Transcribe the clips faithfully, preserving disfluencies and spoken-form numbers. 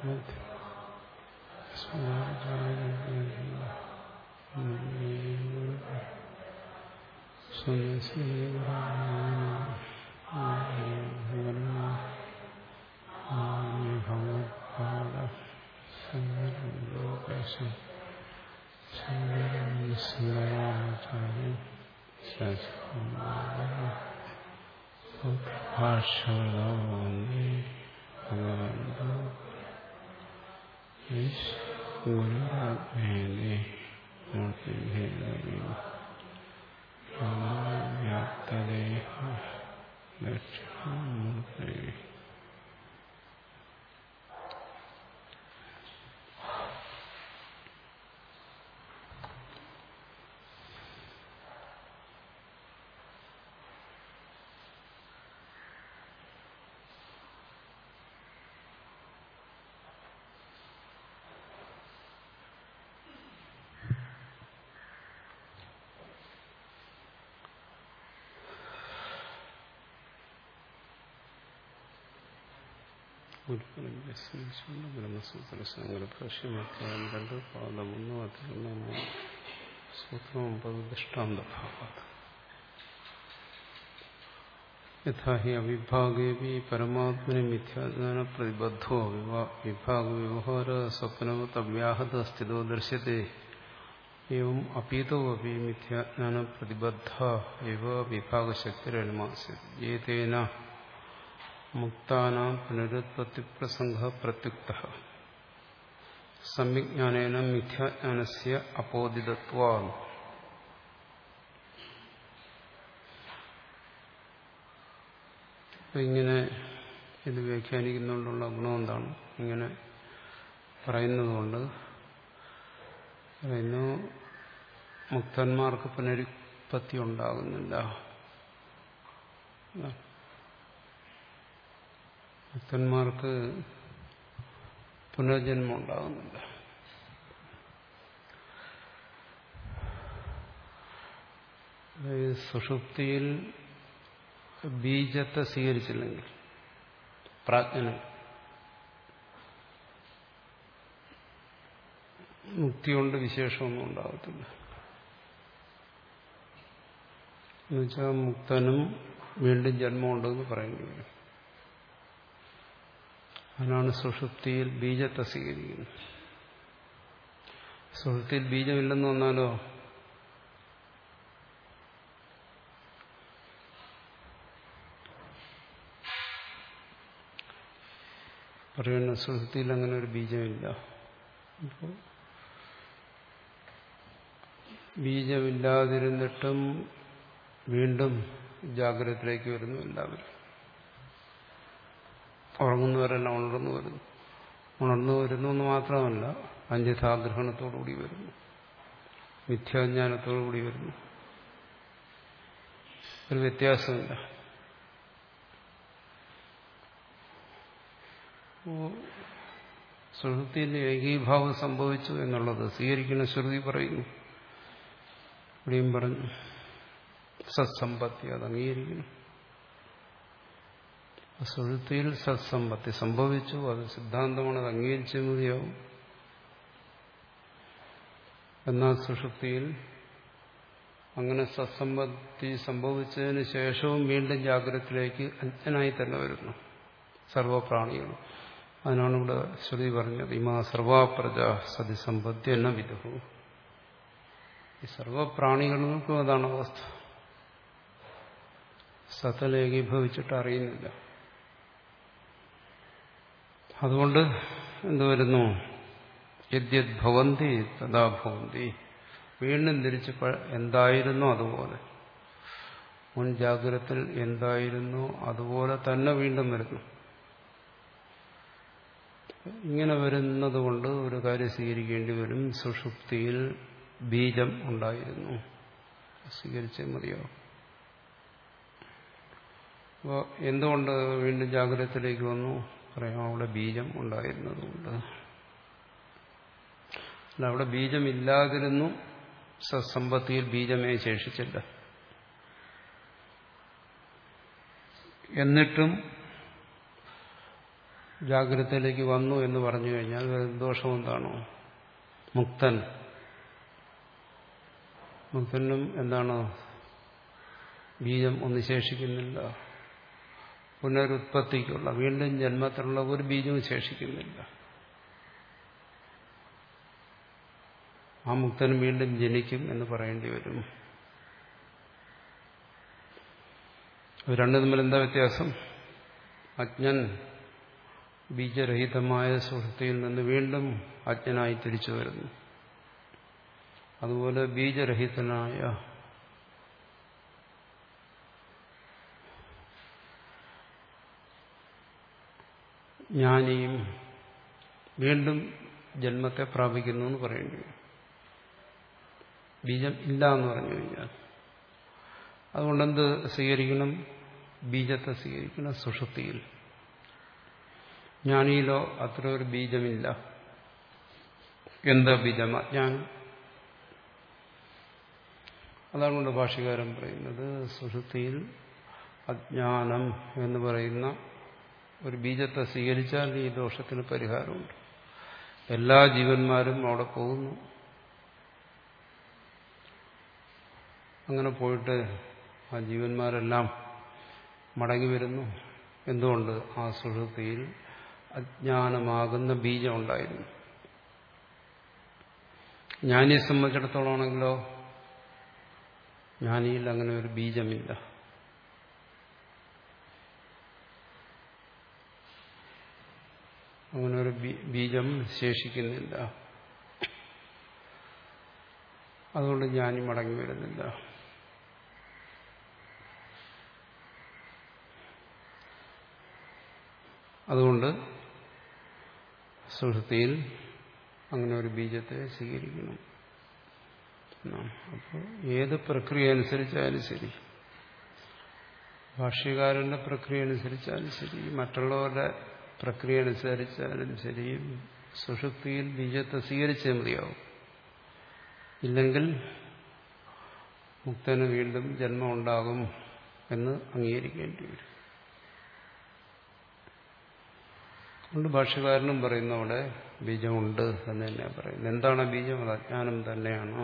ബ്രഹ്മസൂത്രശങ്കരഭാഷ്യമധ്യായം രണ്ട് പാദം ഒന്ന് അധ്യായം സൂത്രം ഒമ്പത് ദൃഷ്ടാന്തഭാവാത് യഥാ ഹി അവിഭാഗേപി പരമാത്മനി മിഥ്യാജ്ഞാന പ്രതിബദ്ധോ വിഭാഗ വ്യവഹാര സ്വപ്നവത് അവ്യാഹത സ്ഥിതോ ദൃശ്യത്തെ एवं अपीतो अपि मिथ्याज्ञान प्रतिबद्ध एव विभागशक्तिरनुमास्यते एतेन मुक्तानां पुनरुत्पत्ति प्रसंगः प्रत्युक्तः सम्यक्ज्ञानेन मिथ्याज्ञानस्य अपोदितत्वात् ഇങ്ങനെ ഇത് വ്യാഖ്യാനിക്കുന്നതുകൊണ്ടുള്ള ഗുണം എന്താണ്? ഇങ്ങനെ പറയുന്നതുകൊണ്ട് പറയുന്നു മുക്തന്മാർക്ക് പുനരുത്പത്തി ഉണ്ടാകുന്നില്ല. മുക്തന്മാർക്ക് പുനർജന്മം ഉണ്ടാകുന്നില്ല. സുഷുപ്തിയിൽ ബീജത്തെ സ്വീകരിച്ചില്ലെങ്കിൽ പ്രാജ്ഞന് മുക്തി കൊണ്ട് വിശേഷമൊന്നും ഉണ്ടാകത്തില്ല. എന്നുവെച്ചാൽ മുക്തനും വീണ്ടും ജന്മമുണ്ടെന്ന് പറയേണ്ടി വരും. അതിനാണ് സുഷുപ്തിയിൽ ബീജത്തെ സ്വീകരിക്കുന്നത്. സുഷുപ്തിയിൽ ബീജമില്ലെന്ന് വന്നാലോ പറയുന്ന സുഷുപ്തിയിൽ അങ്ങനെ ഒരു ബീജമില്ല. അപ്പോൾ ബീജമില്ലാതിരുന്നിട്ടും വീണ്ടും ജാഗ്രതത്തിലേക്ക് വരുന്നു. എല്ലാവരും ഉറങ്ങുന്നവരെല്ലാം ഉണർന്നു വരുന്നു. ഉണർന്നു വരുന്നു എന്ന് മാത്രമല്ല, അന്യഥാഗ്രഹണത്തോടുകൂടി വരുന്നു, മിഥ്യാജ്ഞാനത്തോടുകൂടി വരുന്നു. ഒരു വ്യത്യാസമില്ല. ശ്രുതിയിൽ ഏകീഭാവം സംഭവിച്ചു എന്നുള്ളത് സ്വീകരിക്കുന്ന ശ്രുതി പറയുന്നു. ഇവിടെയും പറഞ്ഞു സത്സമ്പത്തി, അത് അംഗീകരിക്കണം. സുഷുപ്തിയിൽ സത്സമ്പത്തി സംഭവിച്ചു, അത് സിദ്ധാന്തമാണ്, അത് അംഗീകരിച്ചേ മതിയാവും. എന്നാൽ സുഷുപ്തിയിൽ അങ്ങനെ സത്സമ്പത്തി സംഭവിച്ചതിന് ശേഷവും വീണ്ടും ജാഗ്രതത്തിലേക്ക് അജ്ഞനായി തന്നെ വരുന്നു സർവപ്രാണികളും. അതിനാണ് ഇവിടെ ശ്രുതി പറഞ്ഞത് ഇമാ സർവാപ്രജ സതിസമ്പത്തി എന്ന വിദുഹു. ഈ സർവപ്രാണികൾക്കും അതാണ് അവസ്ഥ. സത്തലേകീഭവിച്ചിട്ട് അറിയുന്നില്ല. അതുകൊണ്ട് എന്തുവരുന്നു? യദ്യത് ഭവന്തി തഥാ ഭവന്തി. വീണ്ടും തിരിച്ച് എന്തായിരുന്നോ അതുപോലെ, മുൻ ജാഗ്രതത്തിൽ എന്തായിരുന്നോ അതുപോലെ തന്നെ വീണ്ടും വരുന്നു. ഇങ്ങനെ വരുന്നത് കൊണ്ട് ഒരു കാര്യം സ്വീകരിക്കേണ്ടി വരും. സുഷുപ്തിയിൽ ബീജം ഉണ്ടായിരുന്നു, സ്വീകരിച്ചേ മതിയാവും. അപ്പോൾ എന്തുകൊണ്ട് വീണ്ടും ജാഗ്രതത്തിലേക്ക് വന്നു? പറയാം, അവിടെ ബീജം ഉണ്ടായിരുന്നതുകൊണ്ട്. അല്ല, അവിടെ ബീജമില്ലാതിരുന്നു, സത്സമ്പത്തിയിൽ ബീജമേ ശേഷിച്ചില്ല. എന്നിട്ടും ജാഗ്രതയിലേക്ക് വന്നു എന്ന് പറഞ്ഞു കഴിഞ്ഞാൽ ദോഷം എന്താണോ? മുക്തൻ മുക്തനും എന്താണോ? ബീജം ഒന്നും ശേഷിക്കുന്നില്ല. പുനരുത്പത്തിക്കുള്ള വീണ്ടും ജന്മത്തിലുള്ള ഒരു ബീജവും ശേഷിക്കുന്നില്ല. ആ മുക്തനും വീണ്ടും ജനിക്കും എന്ന് പറയേണ്ടി വരും. രണ്ടു തമ്മിൽ എന്താ വ്യത്യാസം? അജ്ഞൻ ബീജരഹിതമായ സുഷുപ്തിയിൽ നിന്ന് വീണ്ടും അജ്ഞനായി തിരിച്ചു വരുന്നു. അതുപോലെ ബീജരഹിതനായ ജ്ഞാനിയും വീണ്ടും ജന്മത്തെ പ്രാപിക്കുന്നു എന്ന് പറയേണ്ടി വരും. ബീജം ഇല്ല എന്ന് പറഞ്ഞു കഴിഞ്ഞാൽ അതുകൊണ്ടെന്ത് സ്വീകരിക്കണം? ബീജത്തെ സ്വീകരിക്കണം സുഷുപ്തിയിൽ. ജ്ഞാനിയിലോ അത്ര ഒരു ബീജമില്ല. എന്താ ബീജം? അജ്ഞാനം. അതാണ് കൊണ്ട് ഭാഷ്യകാരൻ പറയുന്നത് സുഷുപ്തിയിൽ അജ്ഞാനം എന്ന് പറയുന്ന ഒരു ബീജത്തെ സ്വീകരിച്ചാൽ ഈ ദോഷത്തിന് പരിഹാരമുണ്ട്. എല്ലാ ജീവന്മാരും അവിടെ പോകുന്നു. അങ്ങനെ പോയിട്ട് ആ ജീവന്മാരെല്ലാം മടങ്ങി വരുന്നു. എന്തുകൊണ്ട്? ആ സുഷുപ്തിയിൽ അജ്ഞാനമാകുന്ന ബീജം ഉണ്ടായിരുന്നു. ജ്ഞാനിയെ സംബന്ധിച്ചിടത്തോളമാണെങ്കിലോ ജ്ഞാനിയിൽ അങ്ങനെ ഒരു ബീജമില്ല. അങ്ങനെ ഒരു ബീജം ശേഷിക്കുന്നില്ല. അതുകൊണ്ട് ജ്ഞാനി മടങ്ങി വരുന്നില്ല. അതുകൊണ്ട് സുഷുപ്തിയിൽ അങ്ങനെ ഒരു ബീജത്തെ സ്വീകരിക്കണം. അപ്പോൾ ഏത് പ്രക്രിയ അനുസരിച്ചാലും ശരി, ഭാഷ്യകാരന്റെ പ്രക്രിയ അനുസരിച്ചാലും ശരി, മറ്റുള്ളവരുടെ പ്രക്രിയ അനുസരിച്ചാലും ശരി, സുഷുപ്തിയിൽ ബീജത്തെ സ്വീകരിച്ചേ മതിയാവും. ഇല്ലെങ്കിൽ മുക്തന് വീണ്ടും ജന്മം ഉണ്ടാകും എന്ന് അംഗീകരിക്കേണ്ടി വരും. അതുകൊണ്ട് ഭാഷ്യകാരനും പറയുന്നു അവിടെ ബീജമുണ്ട് എന്ന് തന്നെ പറയുന്നു. എന്താണ് ബീജം? അത് അജ്ഞാനം തന്നെയാണോ?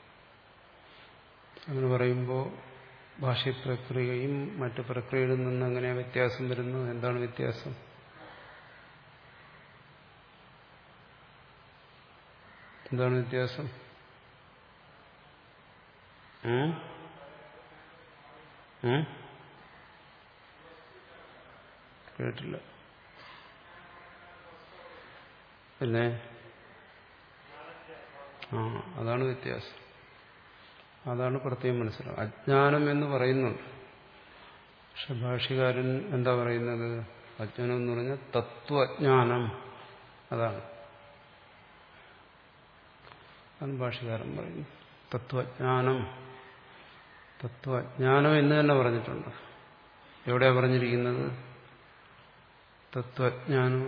അങ്ങനെ പറയുമ്പോൾ ഭാഷ്യപ്രക്രിയയും മറ്റു പ്രക്രിയയിൽ നിന്ന് അങ്ങനെ വ്യത്യാസം വരുന്നു. എന്താണ് വ്യത്യാസം? എന്താണ് വ്യത്യാസം? കേട്ടില്ല. പിന്നെ ആ അതാണ് വ്യത്യാസം. അതാണ് പ്രത്യേകം മനസ്സിലാവും. അജ്ഞാനം എന്ന് പറയുന്നുണ്ട്. പക്ഷെ ഭാഷ്യകാരൻ എന്താ പറയുന്നത്? അജ്ഞാനം എന്ന് പറഞ്ഞാൽ തത്വജ്ഞാനം. അതാണ് അതാണ് ഭാഷ്യകാരൻ പറയുന്നത്. തത്വജ്ഞാനം. തത്വജ്ഞാനം എന്ന് തന്നെ പറഞ്ഞിട്ടുണ്ട്. എവിടെയാ പറഞ്ഞിരിക്കുന്നത്? തത്വജ്ഞാനം.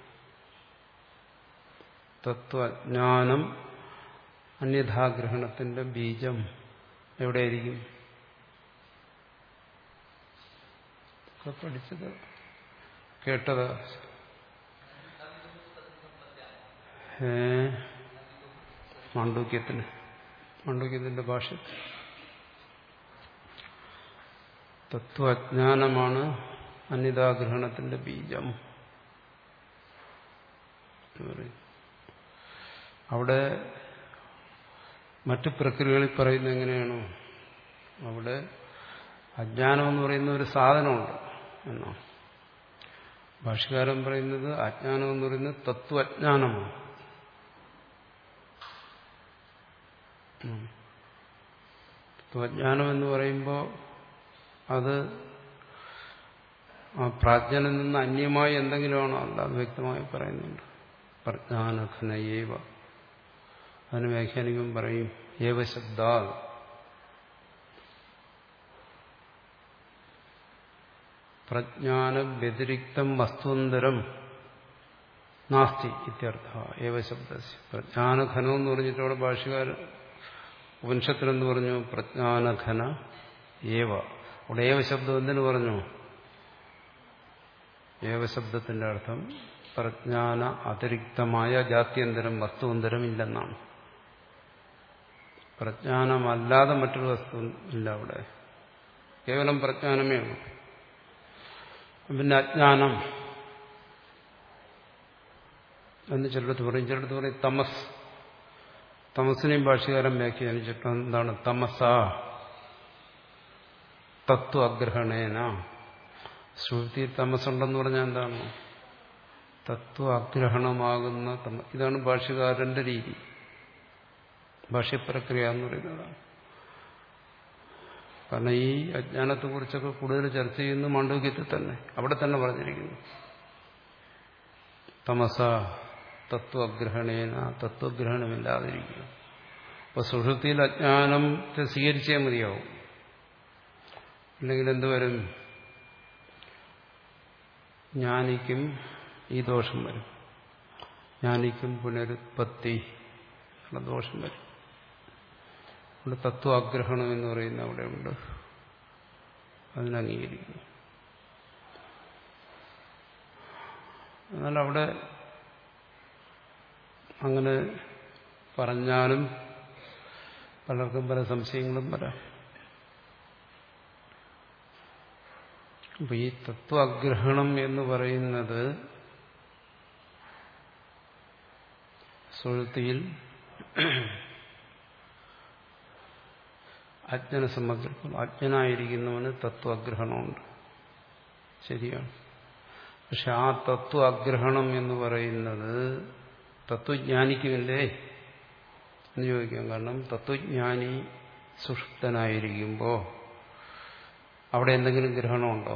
തത്വജ്ഞാനം അന്യഥാഗ്രഹണത്തിന്റെ ബീജം എവിടെയായിരിക്കും? പഠിച്ചത് കേട്ടത് ഏ മാണ്ഡൂക്യത്തിന് മാണ്ഡൂക്യത്തിന്റെ ഭാഷ തത്വജ്ഞാനമാണ് അന്യഥാഗ്രഹണത്തിന്റെ ബീജം. അവിടെ മറ്റു പ്രക്രിയകളിൽ പറയുന്നത് എങ്ങനെയാണോ അവിടെ അജ്ഞാനം എന്ന് പറയുന്ന ഒരു സാധനമുണ്ട് എന്നാണ്. ഭാഷ്യകാരൻ പറയുന്നത് അജ്ഞാനം എന്ന് പറയുന്നത് തത്വജ്ഞാനമാണ്. തത്വജ്ഞാനം എന്ന് പറയുമ്പോൾ അത് ആ പ്രാജ്ഞനിൽ നിന്ന് അന്യമായി എന്തെങ്കിലുമാണോ? അല്ല, അത് വ്യക്തമായി പറയുന്നുണ്ട്. പ്രജ്ഞാനഘനയേവ. അതിന് വ്യാഖ്യാനിക്കും പറയും ഏവ ശബ്ദാ പ്രജ്ഞാന വ്യതിരിക്തം വസ്തുന്തരം നാസ്തി ഇത്യർത്ഥ. ഏവ ശബ്ദ പ്രജ്ഞാനഘനം എന്ന് പറഞ്ഞിട്ട് അവിടെ ഭാഷ്യകാരൻ ഉപനിഷത്തിലെന്ന് പറഞ്ഞു? പ്രജ്ഞാനഘന ഏവ. അവിടെ ഏവ ശബ്ദം എന്തിനു പറഞ്ഞു? ഏവ ശബ്ദത്തിന്റെ അർത്ഥം പ്രജ്ഞാന അതിരിക്തമായ ജാത്യന്തരം വസ്തുവന്തരം ഇല്ലെന്നാണ്. പ്രജ്ഞാനമല്ലാതെ മറ്റൊരു വസ്തു ഇല്ല അവിടെ, കേവലം പ്രജ്ഞാനമേ ഉള്ളൂ. പിന്നെ അജ്ഞാനം എന്ന് ചിലടത്ത് പറയും, ചിലടത്ത് പറയും തമസ്. തമസിനെയും ഭാഷ്യകാരൻ വ്യാഖ്യാനിച്ചിട്ട് എന്താണ്? തമസ തത്വ അഗ്രഹണേന. ശ്രുതി തമസുണ്ടെന്ന് പറഞ്ഞാൽ എന്താണ്? തത്വ അഗ്രഹണമാകുന്ന തമ. ഇതാണ് ഭാഷ്യകാരന്റെ രീതി, ഭാഷ്യപ്രക്രിയ എന്ന് പറയുന്നതാണ്. കാരണം ഈ അജ്ഞാനത്തെക്കുറിച്ചൊക്കെ കൂടുതൽ ചർച്ച ചെയ്യുന്ന മാണ്ഡവ്യത്തിൽ തന്നെ, അവിടെ തന്നെ പറഞ്ഞിരിക്കുന്നു. തമസ തത്വഗ്രഹണേന, തത്വഗ്രഹണമില്ലാതിരിക്കുക. അപ്പൊ സുഷുപ്തിയിൽ അജ്ഞാനത്തെ സ്വീകരിച്ചേ മതിയാവും, അല്ലെങ്കിൽ എന്തുവരും? ജ്ഞാനിക്കും ഈ ദോഷം വരും, ജ്ഞാനിക്കും പുനരുത്പത്തി ഉള്ള ദോഷം വരും. അവിടെ തത്വാഗ്രഹണം എന്ന് പറയുന്ന അവിടെ ഉണ്ട്, അതിനംഗീകരിക്കുന്നു. എന്നാൽ അവിടെ അങ്ങനെ പറഞ്ഞാലും പലർക്കും പല സംശയങ്ങളും വരാം. അപ്പൊ ഈ തത്വാഗ്രഹണം എന്ന് പറയുന്നത് സുഷുപ്തിയിൽ അജ്ഞനെ സംബന്ധിച്ചിടത്തോളം അജ്ഞനായിരിക്കുന്നവന് തത്വാഗ്രഹണമുണ്ട്, ശരിയാണ്. പക്ഷെ ആ തത്വാഗ്രഹണം എന്ന് പറയുന്നത് തത്വജ്ഞാനിക്കുമില്ലേ എന്ന് ചോദിക്കാം. കാരണം തത്വജ്ഞാനി സുഷുപ്തനായിരിക്കുമ്പോൾ അവിടെ എന്തെങ്കിലും ഗ്രഹണമുണ്ടോ?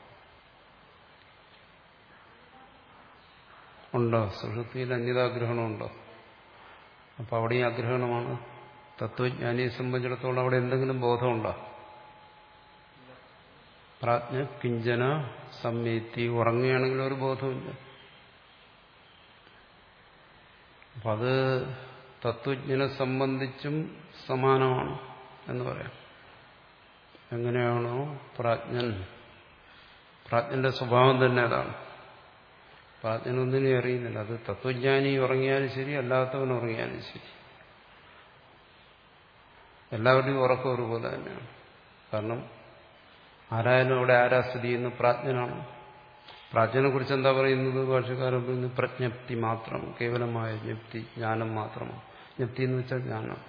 ഉണ്ടോ? സുഷുപ്തിയിൽ അന്യതാഗ്രഹണമുണ്ടോ? അപ്പൊ അവിടെയും അഗ്രഹണമാണ്. തത്വജ്ഞാനിയെ സംബന്ധിച്ചിടത്തോളം അവിടെ എന്തെങ്കിലും ബോധമുണ്ടോ? പ്രാജ്ഞ കിഞ്ചന സംവേത്തി. ഉറങ്ങുകയാണെങ്കിൽ ഒരു ബോധമില്ല. അപ്പൊ അത് തത്വജ്ഞനെ സംബന്ധിച്ചും സമാനമാണ് എന്ന് പറയാം. എങ്ങനെയാണോ പ്രാജ്ഞൻ, പ്രാജ്ഞന്റെ സ്വഭാവം തന്നെ അതാണ്. പ്രാജ്ഞനൊന്നിനെ അറിയുന്നില്ല. അത് തത്വജ്ഞാനി ഉറങ്ങിയാലും ശരി, അല്ലാത്തവൻ ഉറങ്ങിയാലും ശരി, എല്ലാവരുടെയും ഉറക്കം ഒരുപോലെ തന്നെയാണ്. കാരണം ആരായാലും അവിടെ ആരാ സ്ഥിതി ചെയ്യുന്നു? പ്രാജ്ഞനാണ്. പ്രാജ്ഞനെ കുറിച്ച് എന്താ പറയുന്നത്? ഭാഷകാരൻ പറയുന്നത് പ്രജ്ഞപ്തി മാത്രം, കേവലമായ ജ്ഞപ്തി, ജ്ഞാനം മാത്രമാണ്. ജ്ഞപ്തി എന്ന് വെച്ചാൽ ജ്ഞാനം,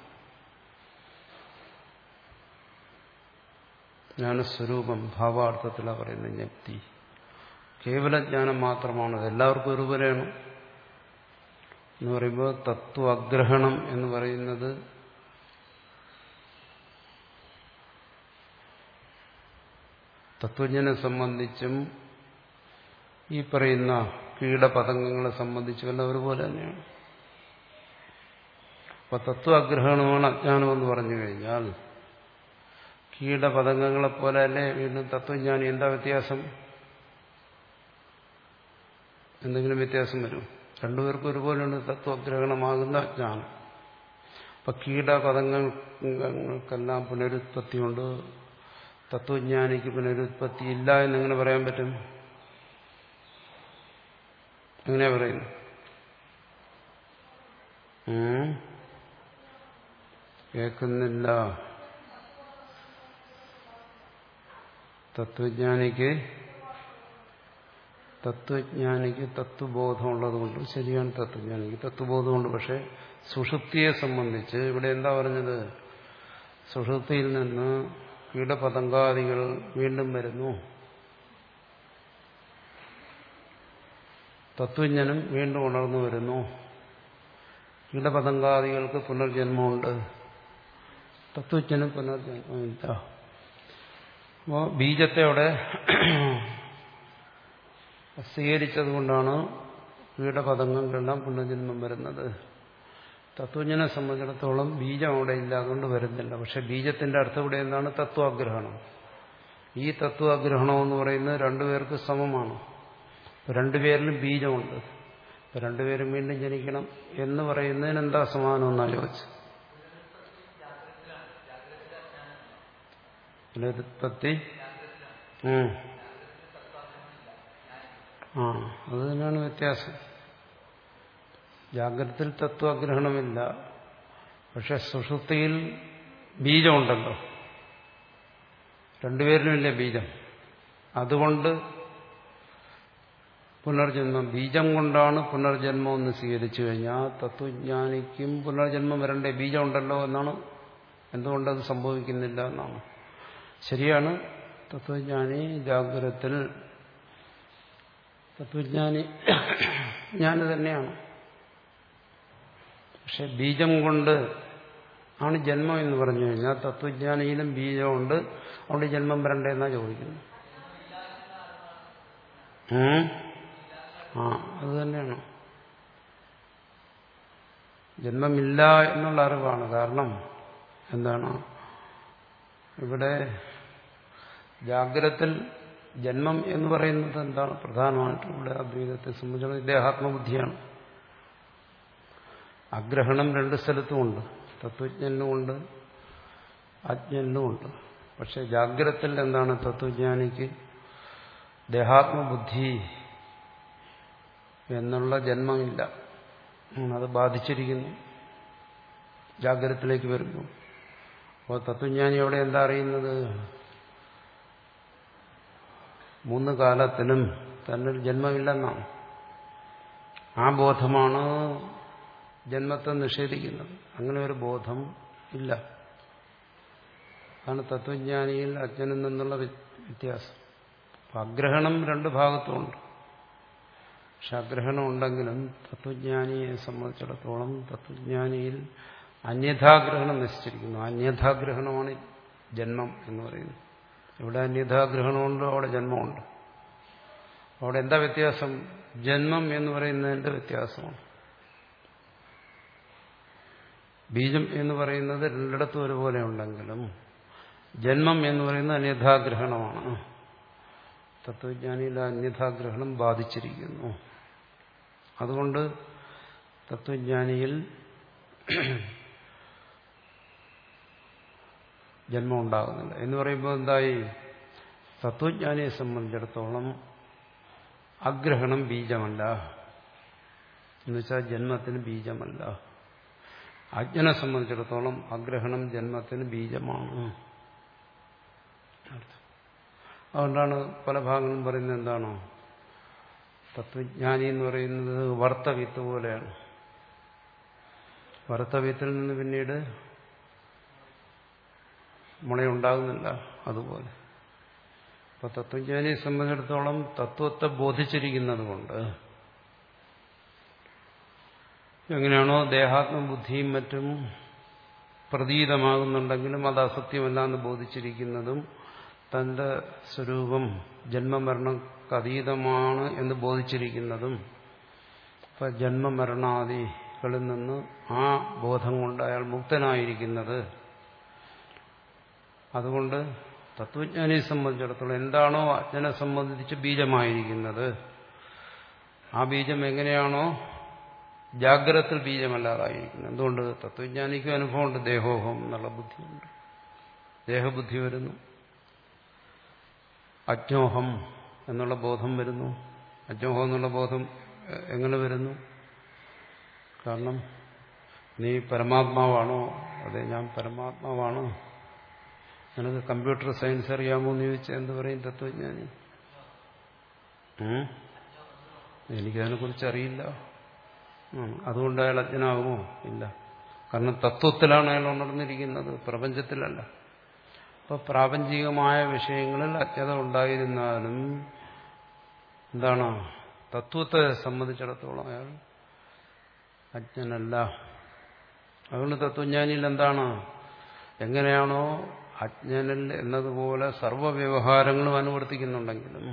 ജ്ഞാനസ്വരൂപം, ഭാവാർത്ഥത്തിലാണ് പറയുന്നത്. ജ്ഞപ്തി കേവല ജ്ഞാനം മാത്രമാണ്, എല്ലാവർക്കും ഒരുപോലെയാണ് എന്ന് പറയുമ്പോൾ തത്വാഗ്രഹണം എന്ന് പറയുന്നത് തത്വജ്ഞനെ സംബന്ധിച്ചും ഈ പറയുന്ന കീടപതംഗങ്ങളെ സംബന്ധിച്ചും എല്ലാം ഒരുപോലെ തന്നെയാണ്. അപ്പൊ തത്വാഗ്രഹണമാണ് അജ്ഞാനമെന്ന് പറഞ്ഞു കഴിഞ്ഞാൽ കീടപതംഗങ്ങളെപ്പോലെ അല്ലേ വീണ്ടും തത്വജ്ഞാനി. എന്താ വ്യത്യാസം? എന്തെങ്കിലും വ്യത്യാസം വരും? രണ്ടുപേർക്കും ഒരുപോലെയാണ് തത്വഗ്രഹണമാകുന്ന അജ്ഞാനം. അപ്പൊ കീടപതംഗങ്ങൾക്കെല്ലാം പുനരുത്പത്തിയുണ്ട്, തത്വജ്ഞാനിക്ക് പുനരുത്പത്തി ഇല്ല എന്നെങ്ങനെ പറയാൻ പറ്റും? എങ്ങനെയാ പറയുന്നു? കേൾക്കുന്നില്ല. തത്വജ്ഞാനിക്ക് തത്വജ്ഞാനിക്ക് തത്വബോധമുള്ളതുകൊണ്ട്, ശരിയാണ്, തത്വജ്ഞാനിക്ക് തത്വബോധമുണ്ട്. പക്ഷെ സുഷുപ്തിയെ സംബന്ധിച്ച് ഇവിടെ എന്താ പറഞ്ഞത്? സുഷുപ്തിയിൽ നിന്ന് കീടപതംഗാദികൾ വീണ്ടും വരുന്നു, തത്വജ്ഞനും വീണ്ടും ഉണർന്നു വരുന്നു. കീടപതംഗാദികൾക്ക് പുനർജന്മമുണ്ട്, തത്വജ്ഞനും പുനർജന്മമില്ല. അപ്പോൾ ബീജത്തെ അവിടെ സ്വീകരിച്ചതുകൊണ്ടാണ് കീടപതംഗങ്ങളെല്ലാം പുനർജന്മം വരുന്നത്. തത്വജ്ഞനെ സംബന്ധിച്ചിടത്തോളം ബീജം അവിടെ ഇല്ല, അതുകൊണ്ട് വരുന്നില്ല. പക്ഷെ ബീജത്തിന്റെ അർത്ഥം ഇവിടെ എന്താണ്? തത്വാഗ്രഹണം. ഈ തത്വാഗ്രഹണം എന്ന് പറയുന്നത് രണ്ടുപേർക്ക് സമമാണ്. രണ്ടുപേരിലും ബീജമുണ്ട്. രണ്ടുപേരും വീണ്ടും ജനിക്കണം എന്ന് പറയുന്നതിന് എന്താ സമാനം എന്നാണ് ചോദിച്ചത്. പുനരുത്പത്തി ആ അത് തന്നെയാണ് വ്യത്യാസം. ജാഗ്രതത്തിൽ തത്വഗ്രഹണമില്ല, പക്ഷെ സുഷുപ്തിയിൽ ബീജമുണ്ടല്ലോ, രണ്ടുപേരിലുമില്ലേ ബീജം. അതുകൊണ്ട് പുനർജന്മം, ബീജം കൊണ്ടാണ് പുനർജന്മം എന്ന് സ്വീകരിച്ചു കഴിഞ്ഞാൽ തത്വജ്ഞാനിക്കും പുനർജന്മം വരണ്ടേ, ബീജം ഉണ്ടല്ലോ എന്നാണ്. എന്തുകൊണ്ടത് സംഭവിക്കുന്നില്ല എന്നാണ്. ശരിയാണ്, തത്വജ്ഞാനി ജാഗ്രതത്തിൽ തത്വജ്ഞാനി ജ്ഞാനി തന്നെയാണ്, പക്ഷെ ബീജം കൊണ്ട് ആണ് ജന്മം എന്ന് പറഞ്ഞു കഴിഞ്ഞാൽ തത്വജ്ഞാനിയിലും ബീജമുണ്ട്, അവിടെ ജന്മം വരണ്ടേ എന്നാ ചോദിക്കുന്നു. ആ അത് തന്നെയാണ്, ജന്മമില്ല എന്നുള്ള അറിവാണ്. കാരണം എന്താണ്, ഇവിടെ ജാഗ്രതത്തിൽ ജന്മം എന്ന് പറയുന്നത് എന്താണ്, പ്രധാനമായിട്ടും ഇവിടെ അദ്വൈതത്തെ സംബന്ധിച്ചിടത്തോളം ദേഹാത്മബുദ്ധിയാണ്. അഗ്രഹണം രണ്ട് സ്ഥലത്തുമുണ്ട്, തത്വജ്ഞനുമുണ്ട് അജ്ഞനുമുണ്ട്. പക്ഷെ ജാഗ്രതത്തിൽ എന്താണ്, തത്വജ്ഞാനിക്ക് ദേഹാത്മബുദ്ധി എന്നുള്ള ജന്മമില്ല, അത് ബാധിച്ചിരിക്കുന്നു ജാഗ്രതത്തിലേക്ക് വരുന്നു. അപ്പോൾ തത്വജ്ഞാനി അവിടെ എന്താ അറിയുന്നത്, മൂന്ന് കാലത്തിലും തന്നെ ജന്മമില്ലെന്നാണ്. ആ ബോധമാണ് ജന്മത്തെ നിഷേധിക്കുന്നത്. അങ്ങനെ ഒരു ബോധം ഇല്ല. അതാണ് തത്വജ്ഞാനിയിൽ അജ്ഞനിൽ നിന്നുള്ള വ്യത്യാസം. അഗ്രഹണം രണ്ട് ഭാഗത്തുമുണ്ട്. പക്ഷെ അഗ്രഹണം ഉണ്ടെങ്കിലും തത്വജ്ഞാനിയെ സംബന്ധിച്ചിടത്തോളം തത്വജ്ഞാനിയിൽ അന്യഥാഗ്രഹണം നശിച്ചിരിക്കുന്നു. അന്യഥാഗ്രഹണമാണ് ജന്മം എന്ന് പറയുന്നത്. ഇവിടെ അന്യഥാഗ്രഹണമുണ്ട്, അവിടെ ജന്മമുണ്ട്. അവിടെ എന്താ വ്യത്യാസം, ജന്മം എന്ന് പറയുന്നതിന്റെ വ്യത്യാസമാണ്. ബീജം എന്ന് പറയുന്നത് രണ്ടിടത്തും ഒരുപോലെ ഉണ്ടെങ്കിലും ജന്മം എന്ന് പറയുന്നത് അന്യഥാഗ്രഹണമാണ്. തത്വജ്ഞാനിയിൽ അന്യഥാഗ്രഹണം ബാധിച്ചിരിക്കുന്നു. അതുകൊണ്ട് തത്വജ്ഞാനിയിൽ ജന്മം ഉണ്ടാകുന്നില്ല എന്ന് പറയുമ്പോൾ എന്തായി, തത്വജ്ഞാനിയെ സംബന്ധിച്ചിടത്തോളം അഗ്രഹണം ബീജമല്ല, എന്നുവെച്ചാൽ ജന്മത്തിന് ബീജമല്ല. അജ്ഞനെ സംബന്ധിച്ചിടത്തോളം അഗ്രഹണം ജന്മത്തിന് ബീജമാണ്. അതുകൊണ്ടാണ് പല ഭാഗങ്ങളും പറയുന്നത് എന്താണോ, തത്വജ്ഞാനി എന്ന് പറയുന്നത് വർത്തവിത്ത് പോലെയാണ്. വർത്തവിത്തിൽ നിന്ന് പിന്നീട് മുളയുണ്ടാകുന്നില്ല. അതുപോലെ ഇപ്പൊ തത്വജ്ഞാനിയെ സംബന്ധിച്ചിടത്തോളം തത്വത്തെ ബോധിച്ചിരിക്കുന്നത് കൊണ്ട് എങ്ങനെയാണോ ദേഹാത്മബുദ്ധിയും മറ്റും പ്രതീതമാകുന്നുണ്ടെങ്കിലും അത് അസത്യമല്ല എന്ന് ബോധിച്ചിരിക്കുന്നതും തന്റെ സ്വരൂപം ജന്മമരണക്കതീതമാണ് എന്ന് ബോധിച്ചിരിക്കുന്നതും ഇപ്പൊ ജന്മമരണാദികളിൽ നിന്ന് ആ ബോധം കൊണ്ട് അയാൾ മുക്തനായിരിക്കുന്നത്. അതുകൊണ്ട് തത്വജ്ഞാനിയെ സംബന്ധിച്ചിടത്തോളം എന്താണോ അജ്ഞനെ സംബന്ധിച്ച് ബീജമായിരിക്കുന്നത്, ആ ബീജം എങ്ങനെയാണോ ജാഗ്രതത്തിൽ ബീജമല്ലാതായിരിക്കുന്നത്. എന്തുകൊണ്ട്, തത്വജ്ഞാനിക്കും അനുഭവമുണ്ട്, ദേഹോഹം എന്നുള്ള ബുദ്ധിയുണ്ട്, ദേഹബുദ്ധി വരുന്നു. അജ്ഞോഹം എന്നുള്ള ബോധം വരുന്നു. അജ്ഞോഹം എന്നുള്ള ബോധം എങ്ങനെ വരുന്നു? കാരണം നീ പരമാത്മാവാണോ? അതെ, ഞാൻ പരമാത്മാവാണോ. നിനക്ക് കമ്പ്യൂട്ടർ സയൻസ് അറിയാമോ എന്ന് ചോദിച്ചാൽ എന്ത് പറയും തത്വജ്ഞാനി? എനിക്കതിനെക്കുറിച്ച് അറിയില്ല. അതുകൊണ്ട് അയാൾ അജ്ഞനാകുമോ? ഇല്ല. കാരണം തത്വത്തിലാണ് അയാൾ ഉണർന്നിരിക്കുന്നത്, പ്രപഞ്ചത്തിലല്ല. അപ്പൊ പ്രാപഞ്ചികമായ വിഷയങ്ങളിൽ അജ്ഞത ഉണ്ടായിരുന്നാലും എന്താണ്, തത്വത്തെ സംബന്ധിച്ചിടത്തോളം അയാൾ അജ്ഞനല്ല. അതുകൊണ്ട് തത്വജ്ഞാനിയിൽ എന്താണ്, എങ്ങനെയാണോ അജ്ഞനിൽ എന്നതുപോലെ സർവ്വവ്യവഹാരങ്ങളും അനുവർത്തിക്കുന്നുണ്ടെങ്കിലും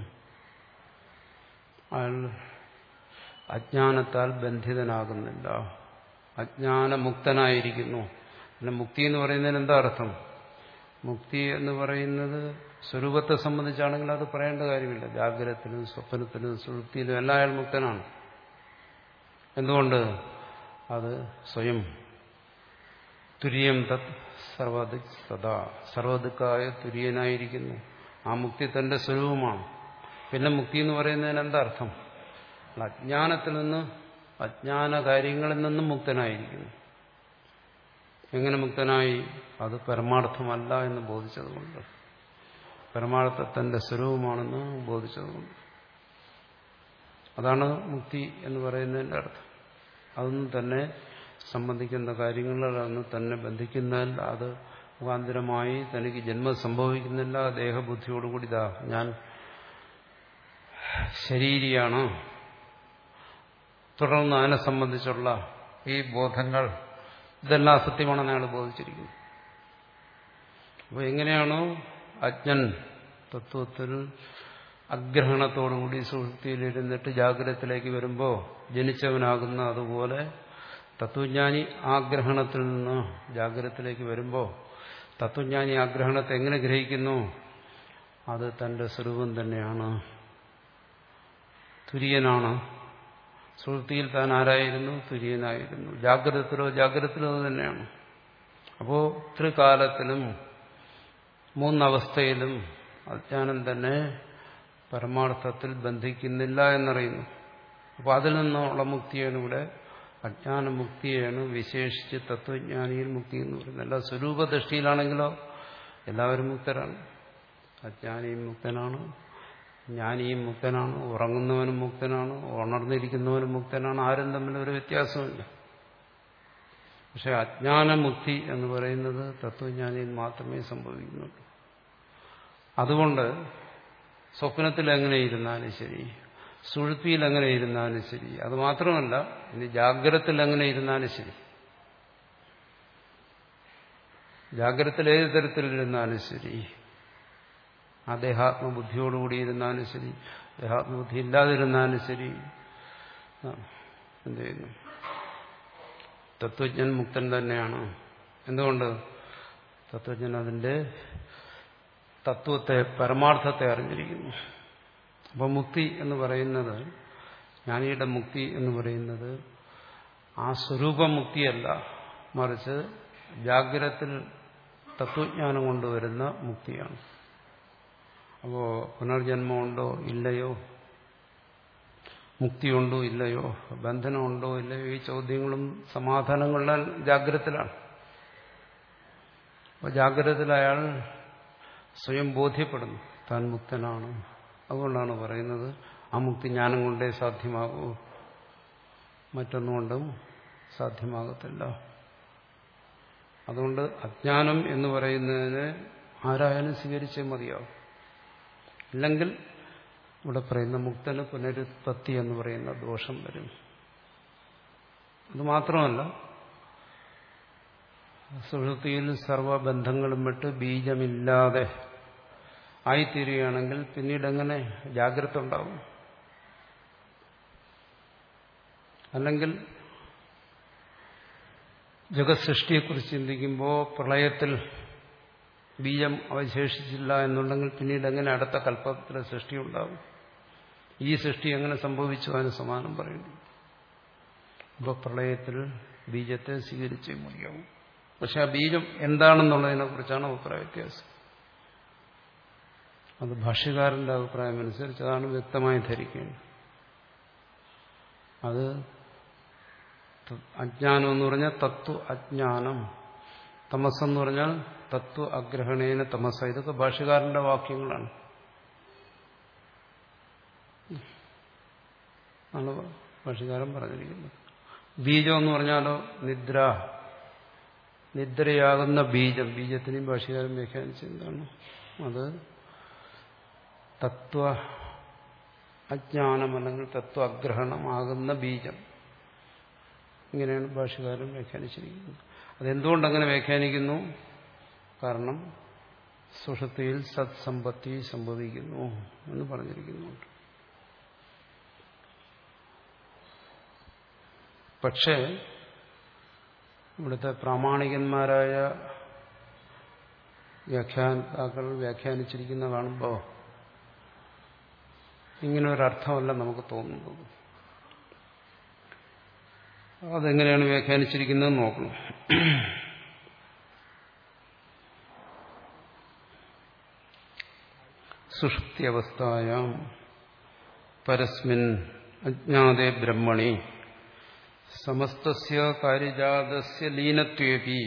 അയാൾ അജ്ഞാനത്താൽ ബന്ധിതനാകുന്നില്ല, അജ്ഞാനമുക്തനായിരിക്കുന്നു. പിന്നെ മുക്തി എന്ന് പറയുന്നതിന് എന്താ അർത്ഥം? മുക്തി എന്ന് പറയുന്നത് സ്വരൂപത്തെ സംബന്ധിച്ചാണെങ്കിൽ അത് പറയേണ്ട കാര്യമില്ല. ജാഗ്രതത്തിലും സ്വപ്നത്തിലും സുഷുപ്തിയിലും എല്ലാം അയാൾ മുക്തനാണ്. എന്തുകൊണ്ട്? അത് സ്വയം തുര്യം തത് സർവദിക് സദാ, സർവദിക്കായ തുര്യനായിരിക്കുന്നു. ആ മുക്തി തന്റെ സ്വരൂപമാണ്. പിന്നെ മുക്തി എന്ന് പറയുന്നതിന് എന്താ അർത്ഥം? അജ്ഞാനത്തിൽ നിന്ന് അജ്ഞാന കാര്യങ്ങളിൽ നിന്നും മുക്തനായിരിക്കുന്നു. എങ്ങനെ മുക്തനായി? അത് പരമാർത്ഥമല്ല എന്ന് ബോധിച്ചതുകൊണ്ട്, പരമാർത്ഥത്തിന്റെ സ്വരൂപമാണെന്ന് ബോധിച്ചതുകൊണ്ട്. അതാണ് മുക്തി എന്ന് പറയുന്നതിന്റെ അർത്ഥം. അതൊന്നും തന്നെ സംബന്ധിക്കുന്ന കാര്യങ്ങളിലൊന്നും തന്നെ ബന്ധിക്കുന്നില്ല. അത് മുഖാന്തരമായി തനിക്ക് ജന്മം സംഭവിക്കുന്നില്ല. ദേഹബുദ്ധിയോടുകൂടി ഇതാ ഞാൻ ശരീരിയാണ്, തുടർന്ന് അതിനെ സംബന്ധിച്ചുള്ള ഈ ബോധങ്ങൾ ഇതെല്ലാം അസത്യമാണെന്ന് അയാൾ ബോധിച്ചിരിക്കുന്നു. അപ്പോൾ എങ്ങനെയാണോ അജ്ഞൻ തത്വത്തിൽ അഗ്രഹണത്തോടുകൂടി സുഷുപ്തിയിലിരുന്നിട്ട് ജാഗ്രതത്തിലേക്ക് വരുമ്പോൾ ജനിച്ചവനാകുന്ന, അതുപോലെ തത്വജ്ഞാനി ആഗ്രഹണത്തിൽ നിന്ന് ജാഗ്രതത്തിലേക്ക് വരുമ്പോൾ തത്വജ്ഞാനി ആഗ്രഹണത്തെ എങ്ങനെ ഗ്രഹിക്കുന്നു? അത് തന്റെ സ്വരൂപം തന്നെയാണ്, തുര്യനാണ്. സുഷുപ്തിയിൽ താൻ ആരായിരുന്നു? തുര്യനായിരുന്നു. ജാഗ്രതത്തിലോ ജാഗ്രതത്തിലോ തന്നെയാണ്. അപ്പോൾ ത്രികാലത്തിലും മൂന്നവസ്ഥയിലും അജ്ഞാനം തന്നെ പരമാർത്ഥത്തിൽ ബന്ധിക്കുന്നില്ല എന്നറിയുന്നു. അപ്പോൾ അതിൽ നിന്നുള്ള മുക്തിയാണ് ഇവിടെ, അജ്ഞാനമുക്തിയാണ് വിശേഷിച്ച് തത്വജ്ഞാനിയിൽ മുക്തി എന്ന് പറയുന്നത്. എല്ലാ സ്വരൂപദൃഷ്ടിയിലാണെങ്കിലോ എല്ലാവരും മുക്തരാണ്. അജ്ഞാനിയും മുക്തനാണ്, ജ്ഞാനിയും മുക്തനാണ്, ഉറങ്ങുന്നവനും മുക്തനാണ്, ഉണർന്നിരിക്കുന്നവനും മുക്തനാണ്. ആരും തമ്മിൽ ഒരു വ്യത്യാസമില്ല. പക്ഷെ അജ്ഞാനമുക്തി എന്ന് പറയുന്നത് തത്വജ്ഞാനിയിൽ മാത്രമേ സംഭവിക്കുന്നുള്ളൂ. അതുകൊണ്ട് സ്വപ്നത്തിൽ എങ്ങനെ ഇരുന്നാലും ശരി, സുഷുപ്തിയിൽ എങ്ങനെ ഇരുന്നാലും ശരി, അത് മാത്രമല്ല ഇനി ജാഗ്രതത്തിൽ എങ്ങനെ ഇരുന്നാലും ശരി, ജാഗ്രതത്തിൽ ഏത് തരത്തിലിരുന്നാലും ശരി, ആ ദേഹാത്മബുദ്ധിയോടുകൂടി ഇരുന്നാലും ശരി, ദേഹാത്മബുദ്ധി ഇല്ലാതിരുന്നാലും ശരി, എന്ത് ചെയ്യുന്നു? തത്വജ്ഞൻ മുക്തൻ തന്നെയാണ്. എന്തുകൊണ്ട്? തത്വജ്ഞൻ അതിന്റെ തത്വത്തെ, പരമാർത്ഥത്തെ അറിഞ്ഞിരിക്കുന്നു. അപ്പോൾ മുക്തി എന്ന് പറയുന്നത്, ജ്ഞാനിയുടെ മുക്തി എന്ന് പറയുന്നത് ആ സ്വരൂപമുക്തിയല്ല, മറിച്ച് ജാഗ്രതത്തിൽ തത്വജ്ഞാനം കൊണ്ടുവരുന്ന മുക്തിയാണ്. അപ്പോൾ പുനർജന്മമുണ്ടോ ഇല്ലയോ, മുക്തിയുണ്ടോ ഇല്ലയോ, ബന്ധനമുണ്ടോ ഇല്ലയോ, ഈ ചോദ്യങ്ങളും സമാധാനങ്ങളും ജാഗ്രതത്തിലാണ്. അപ്പോൾ ജാഗ്രതത്തിൽ അയാൾ സ്വയം ബോധ്യപ്പെടുന്നു താൻ മുക്തനാണ്. അതുകൊണ്ടാണ് പറയുന്നത് ആ മുക്തി ജ്ഞാനം കൊണ്ടേ സാധ്യമാകൂ, മറ്റൊന്നുകൊണ്ടും സാധ്യമാകത്തില്ല. അതുകൊണ്ട് അജ്ഞാനം എന്ന് പറയുന്നതിന് ആരായാലും സ്വീകരിച്ചേ മതിയാവും. ഇല്ലെങ്കിൽ ഇവിടെ പറയുന്ന മുക്തന് പുനരുത്പത്തി എന്ന് പറയുന്ന ദോഷം വരും. അത് മാത്രമല്ല, സുഷുപ്തിയിൽ സർവബന്ധങ്ങളും വിട്ട് ബീജമില്ലാതെ ആയിത്തീരുകയാണെങ്കിൽ പിന്നീട് എങ്ങനെ ജാഗ്രത ഉണ്ടാവും? അല്ലെങ്കിൽ ജഗത് സൃഷ്ടിയെക്കുറിച്ച് ചിന്തിക്കുമ്പോൾ പ്രളയത്തിൽ ബീജം അവശേഷിച്ചില്ല എന്നുണ്ടെങ്കിൽ പിന്നീട് എങ്ങനെ അടുത്ത കൽപ്പത്തിലെ സൃഷ്ടി ഉണ്ടാവും? ഈ സൃഷ്ടി എങ്ങനെ സംഭവിച്ചു? അതിന് സമാനം പറയുന്നു. അപ്പോൾ പ്രളയത്തിൽ ബീജത്തെ സ്വീകരിച്ചേ മതിയാവും. പക്ഷെ ആ ബീജം എന്താണെന്നുള്ളതിനെ കുറിച്ചാണ് അഭിപ്രായ വ്യത്യാസം. അത് ഭാഷ്യകാരന്റെ അഭിപ്രായം അനുസരിച്ച് അതാണ് വ്യക്തമായി ധരിക്കേണ്ടത്. അത് അജ്ഞാനം എന്ന് പറഞ്ഞാൽ തത്വ അജ്ഞാനം, തമസ്സെന്ന് പറഞ്ഞാൽ തത്വ അഗ്രഹണേന തമസ. ഇതൊക്കെ ഭാഷ്യകാരന്റെ വാക്യങ്ങളാണ്. ആണ് ഭാഷ്യകാരൻ പറഞ്ഞിരിക്കുന്നത്. ബീജം എന്ന് പറഞ്ഞാലോ നിദ്ര, നിദ്രയാകുന്ന ബീജം. ബീജത്തിനെയും ഭാഷ്യകാരൻ വ്യാഖ്യാനിച്ച എന്താണ്? അത് തത്വ അജ്ഞാനം അല്ലെങ്കിൽ തത്വ അഗ്രഹണമാകുന്ന ബീജം. ഇങ്ങനെയാണ് ഭാഷ്യകാരൻ വ്യാഖ്യാനിച്ചിരിക്കുന്നത്. അതെന്തുകൊണ്ടങ്ങനെ വ്യാഖ്യാനിക്കുന്നു? കാരണം സുഷുപ്തിയിൽ സത്സമ്പത്തി സംഭവിക്കുന്നു എന്ന് പറഞ്ഞിരിക്കുന്നുണ്ട്. പക്ഷേ ഇവിടുത്തെ പ്രാമാണികന്മാരായ വ്യാഖ്യാതാക്കൾ വ്യാഖ്യാനിച്ചിരിക്കുന്ന കാണുമ്പോൾ ഇങ്ങനെ ഒരർത്ഥമല്ല നമുക്ക് തോന്നുന്നത്. അതെങ്ങനെയാണ് വ്യാഖ്യാനിച്ചിരിക്കുന്നത് നോക്കണം. സുഷുപ്തി അവസ്ഥായാം പരസ്മിൻ അജ്ഞാതേ ബ്രഹ്മണി സമസ്തസ്യ കാര്യജാതസ്യ ലീനത്വേപി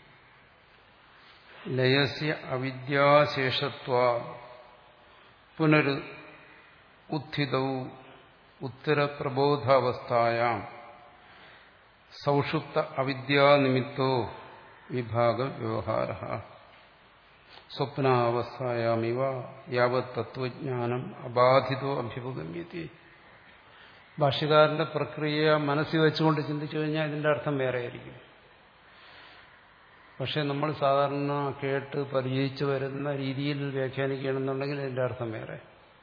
ലയസ്യ അവിദ്യാശേഷത്വാ പുനരു ഉത്ഥിതൗ ഉത്തരപ്രബോധാവസ്ഥായാം സൗഷുപ്ത അവിദ്യാനിമിത്തോ വിഭാഗ വ്യവഹാരഃ സ്വപ്നാവസ്ഥായാമിവ യാവത് തത്വജ്ഞാനം അബാധിതോ അഭ്യുപഗമ്യത്തെ. ഭാഷ്യകാരന്റെ പ്രക്രിയ മനസ്സിൽ വെച്ചുകൊണ്ട് ചിന്തിച്ചു കഴിഞ്ഞാൽ ഇതിന്റെ അർത്ഥം വേറെയായിരിക്കും. പക്ഷെ നമ്മൾ സാധാരണ കേട്ട് പരിചയിച്ചു വരുന്ന രീതിയിൽ വ്യാഖ്യാനിക്കുകയാണെന്നുണ്ടെങ്കിൽ ഇതിന്റെ അർത്ഥം വേറെ.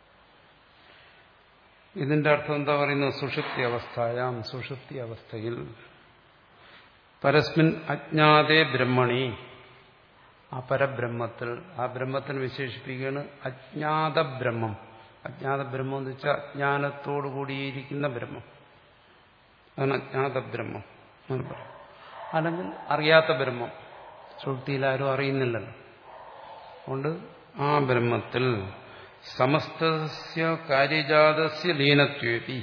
ഇതിന്റെ അർത്ഥം എന്താ പറയുന്നത്? സുഷുപ്തി അവസ്ഥയാം, സുഷുപ്തി അവസ്ഥയിൽ പരസ്മിൻ അജ്ഞാതേ ബ്രഹ്മണി, ആ പരബ്രഹ്മത്തിൽ, ആ ബ്രഹ്മത്തിന് വിശേഷിപ്പിക്കുകയാണ് അജ്ഞാത ബ്രഹ്മം. അജ്ഞാത ബ്രഹ്മം എന്ന് വെച്ചാൽ അജ്ഞാനത്തോടു കൂടിയിരിക്കുന്ന ബ്രഹ്മം, അതാണ് അജ്ഞാത ബ്രഹ്മം എന്ന് പറയും. അല്ലെങ്കിൽ അറിയാത്ത ബ്രഹ്മം, സുഷുപ്തിയിൽ ആരും അറിയുന്നില്ലല്ലോ. അതുകൊണ്ട് ആ ബ്രഹ്മത്തിൽ സമസ്തസ്യ കാര്യജാതസ്യ ലീനത്വേപി,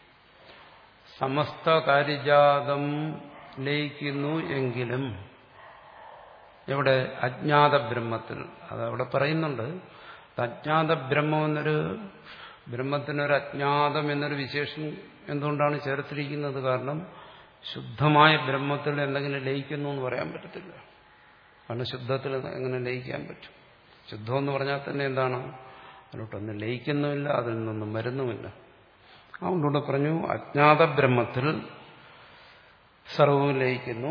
സമസ്ത കാര്യജാതം ലയിക്കുന്നു എങ്കിലും എവിടെ? അജ്ഞാത ബ്രഹ്മത്തിൽ. അതവിടെ പറയുന്നുണ്ട്. അജ്ഞാത ബ്രഹ്മം എന്നൊരു ബ്രഹ്മത്തിനൊരു അജ്ഞാതം എന്നൊരു വിശേഷം എന്തുകൊണ്ടാണ് ചേർത്തിരിക്കുന്നത്? കാരണം ശുദ്ധമായ ബ്രഹ്മത്തിൽ എന്തെങ്കിലും ലയിക്കുന്നു എന്ന് പറയാൻ പറ്റത്തില്ല. കാരണം ശുദ്ധത്തിൽ എങ്ങനെ ലയിക്കാൻ പറ്റും? ശുദ്ധം എന്ന് പറഞ്ഞാൽ തന്നെ എന്താണ്? അതിലോട്ടൊന്നും ലയിക്കുന്നുമില്ല, അതിൽ നിന്നൊന്നും മരുന്നുമില്ല. അതുകൊണ്ടുകൂടെ പറഞ്ഞു അജ്ഞാത ബ്രഹ്മത്തിൽ സർവവും ലയിക്കുന്നു.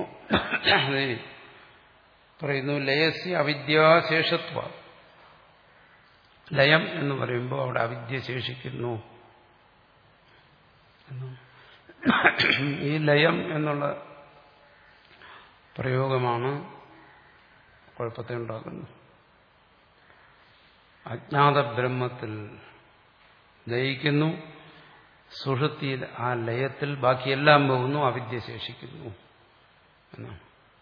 പറയുന്നു ലയസ്യ അവിദ്യാശേഷത്വ. ലയം എന്ന് പറയുമ്പോൾ അവിടെ അവിദ്യ ശേഷിക്കുന്നു. ഈ ലയം എന്നുള്ള പ്രയോഗമാണ് കുഴപ്പത്തെ ഉണ്ടാക്കുന്നത്. അജ്ഞാത ബ്രഹ്മത്തിൽ ലയിക്കുന്നു, സുഷുപ്തിയിൽ ആ ലയത്തിൽ ബാക്കിയെല്ലാം പോകുന്നു, അവിദ്യ ശേഷിക്കുന്നു എന്നാണ്.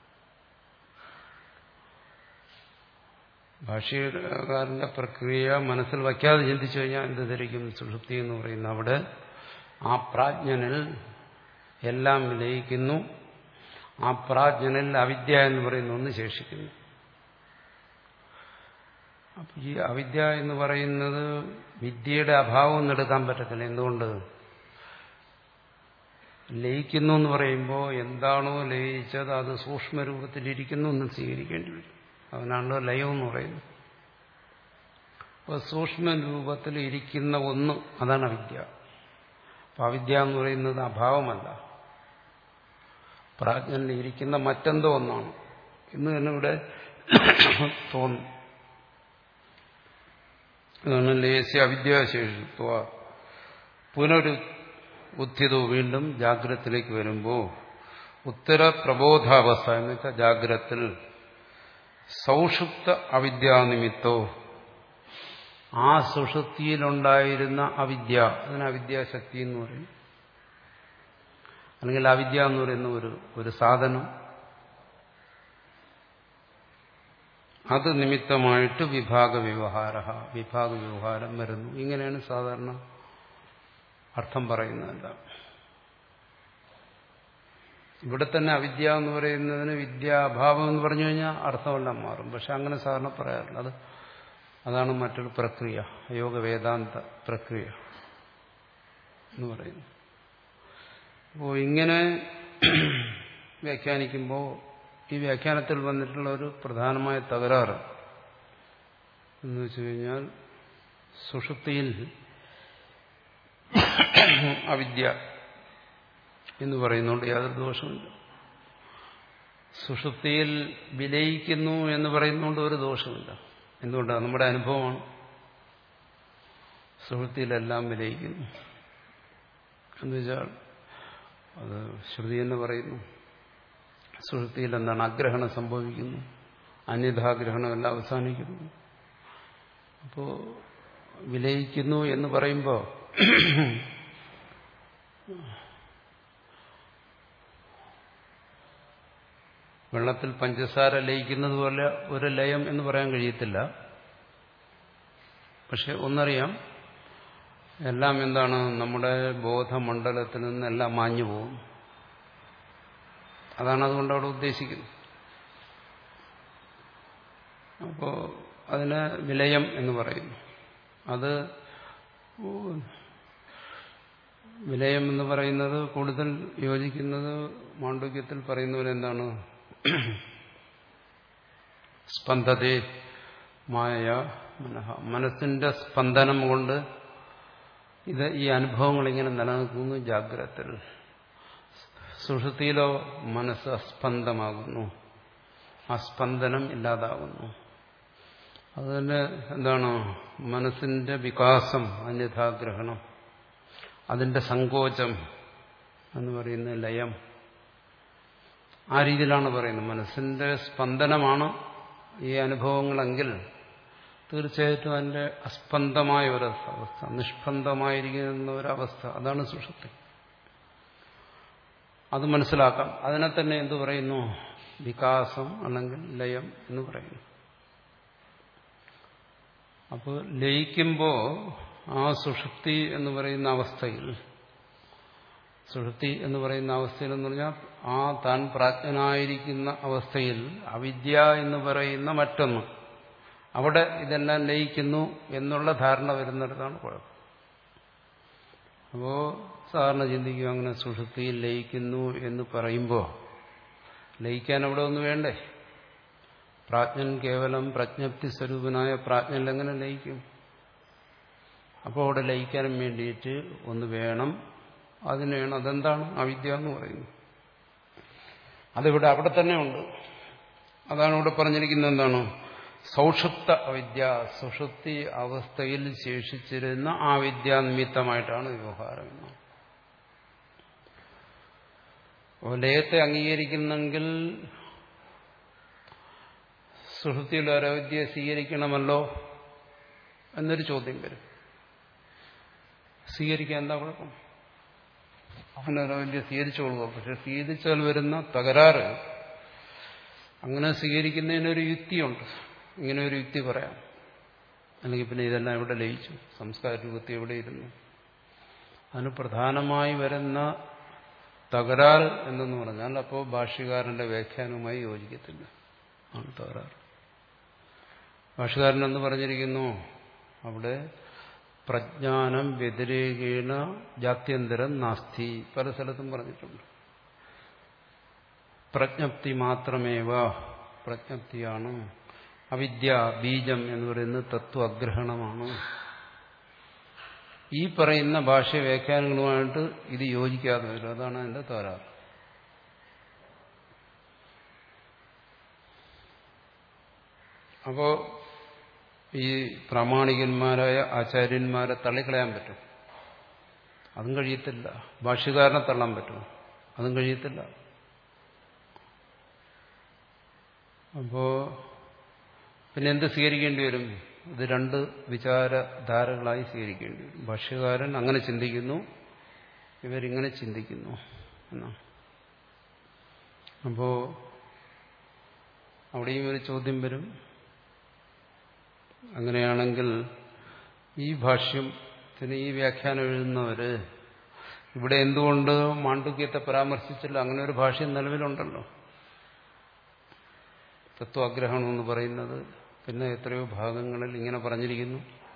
ഭാഷ്യകാരന്റെ പ്രക്രിയ മനസ്സിൽ വയ്ക്കാതെ ചിന്തിച്ചു കഴിഞ്ഞാൽ എന്ത് ധരിക്കും? സുഷുപ്തി എന്ന് പറയുന്ന അവിടെ ആ പ്രാജ്ഞനിൽ എല്ലാം ലയിക്കുന്നു, ആ പ്രാജ്ഞനിൽ അവിദ്യ എന്ന് പറയുന്ന ഒന്ന് ശേഷിക്കുന്നു. അപ്പൊ ഈ അവിദ്യ എന്ന് പറയുന്നത് വിദ്യയുടെ അഭാവം ഒന്നും എടുക്കാൻ പറ്റത്തില്ല. എന്തുകൊണ്ട്? ലയിക്കുന്നു എന്ന് പറയുമ്പോൾ എന്താണോ ലയിച്ചത് അത് സൂക്ഷ്മരൂപത്തിലിരിക്കുന്നു എന്ന് സ്വീകരിക്കേണ്ടി വരും. അതിനാണല്ലോ ലയം എന്ന് പറയുന്നത്. അപ്പോൾ സൂക്ഷ്മരൂപത്തിൽ ഇരിക്കുന്ന ഒന്ന്, അതാണ് അവിദ്യ. അപ്പൊ അവിദ്യ എന്ന് പറയുന്നത് അഭാവമല്ല, പ്രാജ്ഞനിൽ ഇരിക്കുന്ന മറ്റെന്തോ ഒന്നാണ് എന്ന് തന്നെ ഇവിടെ തോന്നും. അതാണ് ലേസ്യ അവിദ്യാശേഷിത്വ. പുനരു ഉത്ഥിതോ, വീണ്ടും ജാഗ്രതത്തിലേക്ക് വരുമ്പോൾ ഉത്തര പ്രബോധാവസ്ഥ എന്ന് വെച്ചാൽ ജാഗ്രത്തിൽ സൗഷുപ്ത അവിദ്യാനിമിത്തോ, ആ സുഷുപ്തിയിലുണ്ടായിരുന്ന അവിദ്യ, അതിന് അവിദ്യാശക്തി എന്ന് പറയും. അല്ലെങ്കിൽ അവിദ്യ എന്ന് പറയുന്ന ഒരു ഒരു സാധനം, അത് നിമിത്തമായിട്ട് വിഭാഗ വ്യവഹാര, വിഭാഗ വ്യവഹാരം വരുന്നു. ഇങ്ങനെയാണ് സാധാരണ അർത്ഥം പറയുന്നതല്ല. ഇവിടെ തന്നെ അവിദ്യ എന്ന് പറയുന്നതിന് വിദ്യാഭാവം എന്ന് പറഞ്ഞു കഴിഞ്ഞാൽ അർത്ഥമെല്ലാം മാറും. പക്ഷെ അങ്ങനെ സാധാരണ പറയാറില്ല. അത് അതാണ് മറ്റൊരു പ്രക്രിയ, യോഗ വേദാന്ത പ്രക്രിയ എന്ന് പറയുന്നു. അപ്പോൾ ഇങ്ങനെ വ്യാഖ്യാനിക്കുമ്പോൾ ഈ വ്യാഖ്യാനത്തിൽ വന്നിട്ടുള്ള ഒരു പ്രധാനമായ തകരാറ് എന്ന് വെച്ചു കഴിഞ്ഞാൽ സുഷുപ്തിയിൽ അവിദ്യ എന്ന് പറയുന്നുണ്ട് യാതൊരു ദോഷമില്ല. സുഷുപ്തിയിൽ വിലയിക്കുന്നു എന്ന് പറയുന്നുകൊണ്ട് ഒരു ദോഷമില്ല. എന്തുകൊണ്ടാണ്? നമ്മുടെ അനുഭവമാണ്. സുഷുപ്തിയിലെല്ലാം വിലയിക്കുന്നു എന്ന് വെച്ചാൽ അത് ശ്രുതി എന്ന് പറയുന്നു. സുഷുപ്തിയിൽ എന്താണ്? അഗ്രഹണം സംഭവിക്കുന്നു, അന്യഥാഗ്രഹണം എല്ലാം അവസാനിക്കുന്നു. അപ്പോൾ വിലയിക്കുന്നു എന്ന് പറയുമ്പോൾ വെള്ളത്തിൽ പഞ്ചസാര ലയിക്കുന്നത് പോലെ ഒരു ലയം എന്ന് പറയാൻ കഴിയത്തില്ല. പക്ഷെ ഒന്നറിയാം, എല്ലാം എന്താണ് നമ്മുടെ ബോധമണ്ഡലത്തിൽ നിന്ന് എല്ലാം മാഞ്ഞു പോകും. അതാണ് അതുകൊണ്ട് അവിടെ ഉദ്ദേശിക്കുന്നത്. അപ്പോൾ അതിന് വിലയം എന്ന് പറയുന്നു. അത് വിലയം എന്ന് പറയുന്നത് കൂടുതൽ യോജിക്കുന്നത് മാണ്ഡൂക്യത്തിൽ പറയുന്നവരെ എന്താണ്, സ്പന്ദതേ മായ മനഃ, മനസ്സിന്റെ സ്പന്ദനം കൊണ്ട് ഇത് ഈ അനുഭവങ്ങൾ ഇങ്ങനെ നിലനിൽക്കുന്നു ജാഗ്രതത്തിൽ. സുഷുപ്തിയിലോ മനസ്സ് അസ്പന്ദമാകുന്നു, ആ സ്പന്ദനം ഇല്ലാതാകുന്നു. അതുതന്നെ എന്താണ് മനസ്സിന്റെ വികാസം, അന്യഥാഗ്രഹണം, അതിന്റെ സങ്കോചം എന്ന് പറയുന്ന ലയം. ആ രീതിയിലാണ് പറയുന്നത്. മനസ്സിന്റെ സ്പന്ദനമാണ് ഈ അനുഭവങ്ങളെങ്കിൽ തീർച്ചയായിട്ടും അതിന്റെ അസ്പന്ദമായ ഒരവസ്ഥ, നിഷ്പന്ദമായിരിക്കുന്ന ഒരവസ്ഥ, അതാണ് സുഷുപ്തി. അത് മനസ്സിലാക്കാം. അതിനെ തന്നെ എന്തു പറയുന്നു, വികാസം അല്ലെങ്കിൽ ലയം എന്ന് പറയുന്നു. അപ്പോൾ ലയിക്കുമ്പോൾ ആ സുഷുപ്തി എന്ന് പറയുന്ന അവസ്ഥയിൽ, സുഷുപ്തി എന്ന് പറയുന്ന അവസ്ഥയിൽ എന്ന് പറഞ്ഞാൽ ആ താൻ പ്രാജ്ഞനായിരിക്കുന്ന അവസ്ഥയിൽ അവിദ്യ എന്ന് പറയുന്ന മറ്റൊന്ന്, അവിടെ ഇതെല്ലാം ലയിക്കുന്നു എന്നുള്ള ധാരണ വരുന്നിടത്താണ് കുഴപ്പം. അപ്പോൾ സാധാരണ ചിന്തിക്കും, അങ്ങനെ സുഷുപ്തിയിൽ ലയിക്കുന്നു എന്ന് പറയുമ്പോൾ ലയിക്കാൻ അവിടെ ഒന്ന് വേണ്ടേ? പ്രാജ്ഞൻ കേവലം പ്രജ്ഞപ്തി സ്വരൂപനായ പ്രാജ്ഞൻ എങ്ങനെ ലയിക്കും? അപ്പോൾ അവിടെ ലയിക്കാനും വേണ്ടിയിട്ട് ഒന്ന് വേണം. അതിനെയാണ്, അതെന്താണ് അവിദ്യ എന്ന് പറയുന്നത്. അതിവിടെ അവിടെ തന്നെ ഉണ്ട്. അതാണ് ഇവിടെ പറഞ്ഞിരിക്കുന്നത്. എന്താണ്? സൗഷുപ്ത അവിദ്യ, സുഷുപ്തി അവസ്ഥയിൽ ശേഷിച്ചിരുന്ന ആ വിദ്യാനിമിത്തമായിട്ടാണ് വ്യവഹാരം. അപ്പോൾ ലയത്തെ അംഗീകരിക്കുന്നെങ്കിൽ സുഷുപ്തിയിൽ ഒരവിദ്യയെ സ്വീകരിക്കണമല്ലോ എന്നൊരു ചോദ്യം വരും. സ്വീകരിക്കാൻ എന്താ കുഴപ്പം? അങ്ങനെ ഒരവിദ്യ സ്വീകരിച്ചോളുക. പക്ഷെ സ്വീകരിച്ചാൽ വരുന്ന തകരാറ്, അങ്ങനെ സ്വീകരിക്കുന്നതിനൊരു യുക്തിയുണ്ട്. ഇങ്ങനെ ഒരു യുക്തി പറയാം. അല്ലെങ്കിൽ പിന്നെ ഇതെല്ലാം എവിടെ ലയിച്ചു, സംസ്കാര രൂപത്തിൽ എവിടെ ഇരുന്നു? അതിന് പ്രധാനമായി വരുന്ന തകരാറ് എന്തെന്ന് പറഞ്ഞാൽ അപ്പോൾ ഭാഷ്യകാരന്റെ വ്യാഖ്യാനവുമായി യോജിക്കത്തില്ല, ആണ് തകരാറ്. ഭാഷ്യകാരൻ എന്ന് പറഞ്ഞിരിക്കുന്നു, അവിടെ പ്രജ്ഞാനം വ്യതിരേകേണ ജാത്യന്തരം നാസ്തി, പല സ്ഥലത്തും പറഞ്ഞിട്ടുണ്ട്. പ്രജ്ഞപ്തി മാത്രമേവ, പ്രജ്ഞപ്തിയാണ്. അവിദ്യ ബീജം എന്ന് പറയുന്നത് തത്വ അഗ്രഹണമാണ്. ഈ പറയുന്ന ഭാഷ്യ വ്യാഖ്യാനങ്ങളുമായിട്ട് ഇത് യോജിക്കാതെ വരും. അതാണ് അതിന്റെ തകരാറ്. അപ്പോ ഈ പ്രാമാണികന്മാരായ ആചാര്യന്മാരെ തള്ളിക്കളയാൻ പറ്റും? അതും കഴിയത്തില്ല. ഭാഷ്യകാരനെ തള്ളാൻ പറ്റും? അതും കഴിയത്തില്ല. അപ്പോ പിന്നെ എന്ത് സ്വീകരിക്കേണ്ടി വരും? ഇത് രണ്ട് വിചാരധാരകളായി സ്വീകരിക്കേണ്ടി വരും. ഭാഷ്യകാരൻ അങ്ങനെ ചിന്തിക്കുന്നു, ഇവരിങ്ങനെ ചിന്തിക്കുന്നു എന്നാണ്. അപ്പോ അവിടെയും ഒരു ചോദ്യം വരും. അങ്ങനെയാണെങ്കിൽ ഈ ഭാഷ്യത്തിന് ഈ വ്യാഖ്യാനം എഴുതുന്നവര് ഇവിടെ എന്തുകൊണ്ട് മാണ്ഡൂക്യത്തെ പരാമർശിച്ചില്ല? അങ്ങനെ ഒരു ഭാഷ്യം നിലവിലുണ്ടല്ലോ. തത്വാഗ്രഹണം എന്ന് പറയുന്നത് പിന്നെ എത്രയോ ഭാഗങ്ങളിൽ ഇങ്ങനെ പറഞ്ഞിരിക്കുന്നു.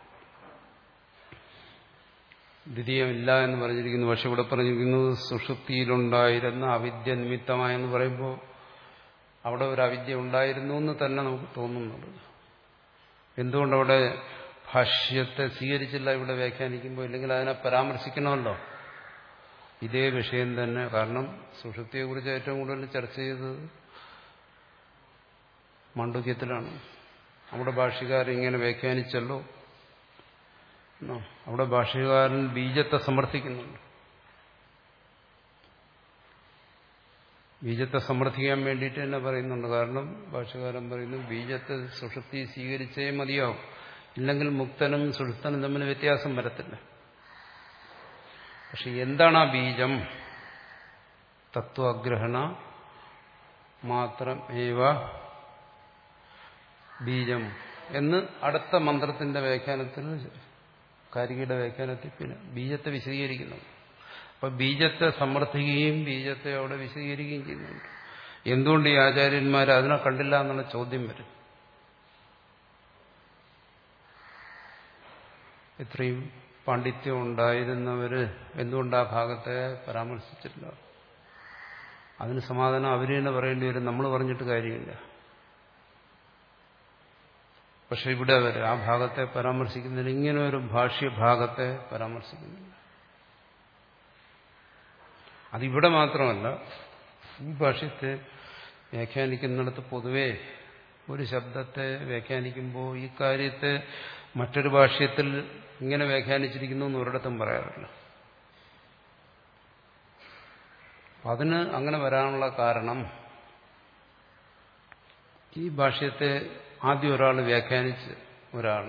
ദ്വിതീയമില്ല എന്ന് പറഞ്ഞിരിക്കുന്നു. പക്ഷെ ഇവിടെ പറഞ്ഞിരിക്കുന്നത് സുഷുപ്തിയിലുണ്ടായിരുന്ന അവിദ്യ നിമിത്തമായെന്ന് പറയുമ്പോൾ അവിടെ ഒരു അവിദ്യ ഉണ്ടായിരുന്നു എന്ന് തന്നെ നമുക്ക് തോന്നുന്നുണ്ട്. എന്തുകൊണ്ടവിടെ ഭാഷ്യത്തെ സ്വീകരിച്ചില്ല ഇവിടെ വ്യാഖ്യാനിക്കുമ്പോൾ? ഇല്ലെങ്കിൽ അതിനെ പരാമർശിക്കണമല്ലോ, ഇതേ വിഷയം തന്നെ. കാരണം സുഷുപ്തിയെക്കുറിച്ച് ഏറ്റവും കൂടുതൽ ചർച്ച ചെയ്തത് മാണ്ഡൂക്യത്തിലാണ്. അവിടെ ഭാഷ്യകാരൻ ഇങ്ങനെ വ്യാഖ്യാനിച്ചല്ലോ. അവിടെ ഭാഷ്യകാരൻ ബീജത്തെ സമർത്ഥിക്കുന്നുണ്ട്. ബീജത്തെ സമർത്ഥിക്കാൻ വേണ്ടിയിട്ട് തന്നെ പറയുന്നുണ്ട്. കാരണം ഭാഷ്യകാരൻ പറയുന്നു ബീജത്തെ സുഷുപ്തി സ്വീകരിച്ചേ മതിയാവും, ഇല്ലെങ്കിൽ മുക്തനും സുഷുപ്തനും തമ്മിൽ വ്യത്യാസം വരത്തില്ല. പക്ഷെ എന്താണ് ആ ബീജം? തത്വാഗ്രഹണ മാത്രം ഏവ ബീജം എന്ന് അടുത്ത മന്ത്രത്തിന്റെ വ്യാഖ്യാനത്തിൽ കാരികയുടെ വ്യാഖ്യാനത്തിൽ പിന്നെ ബീജത്തെ വിശദീകരിക്കുന്നു. അപ്പൊ ബീജത്തെ സമർത്ഥിക്കുകയും ബീജത്തെ അവിടെ വിശദീകരിക്കുകയും ചെയ്യുന്നുണ്ട്. എന്തുകൊണ്ട് ഈ ആചാര്യന്മാർ അതിനെ കണ്ടില്ല എന്നുള്ള ചോദ്യം വരും. ഇത്രയും പാണ്ഡിത്യം ഉണ്ടായിരുന്നവര് എന്തുകൊണ്ട് ആ ഭാഗത്തെ പരാമർശിച്ചില്ല? അതിന് സമാധാനം അവര് തന്നെ പറയേണ്ടി വരും, നമ്മൾ പറഞ്ഞിട്ട് കാര്യമില്ല. പക്ഷെ ഇവിടെ അവർ ആ ഭാഗത്തെ പരാമർശിക്കുന്നില്ല, ഇങ്ങനെ ഒരു ഭാഷ്യഭാഗത്തെ പരാമർശിക്കുന്നില്ല. അതിവിടെ മാത്രമല്ല, ഈ ഭാഷ്യത്തെ വ്യാഖ്യാനിക്കുന്നിടത്ത് പൊതുവെ ഒരു ശബ്ദത്തെ വ്യാഖ്യാനിക്കുമ്പോൾ ഈ കാര്യത്തെ മറ്റൊരു ഭാഷ്യത്തിൽ ഇങ്ങനെ വ്യാഖ്യാനിച്ചിരിക്കുന്നു എന്ന് ഒരിടത്തും പറയാറില്ല. അതിന് അങ്ങനെ വരാനുള്ള കാരണം, ഈ ഭാഷ്യത്തെ ആദ്യം ഒരാൾ വ്യാഖ്യാനിച്ച് ഒരാൾ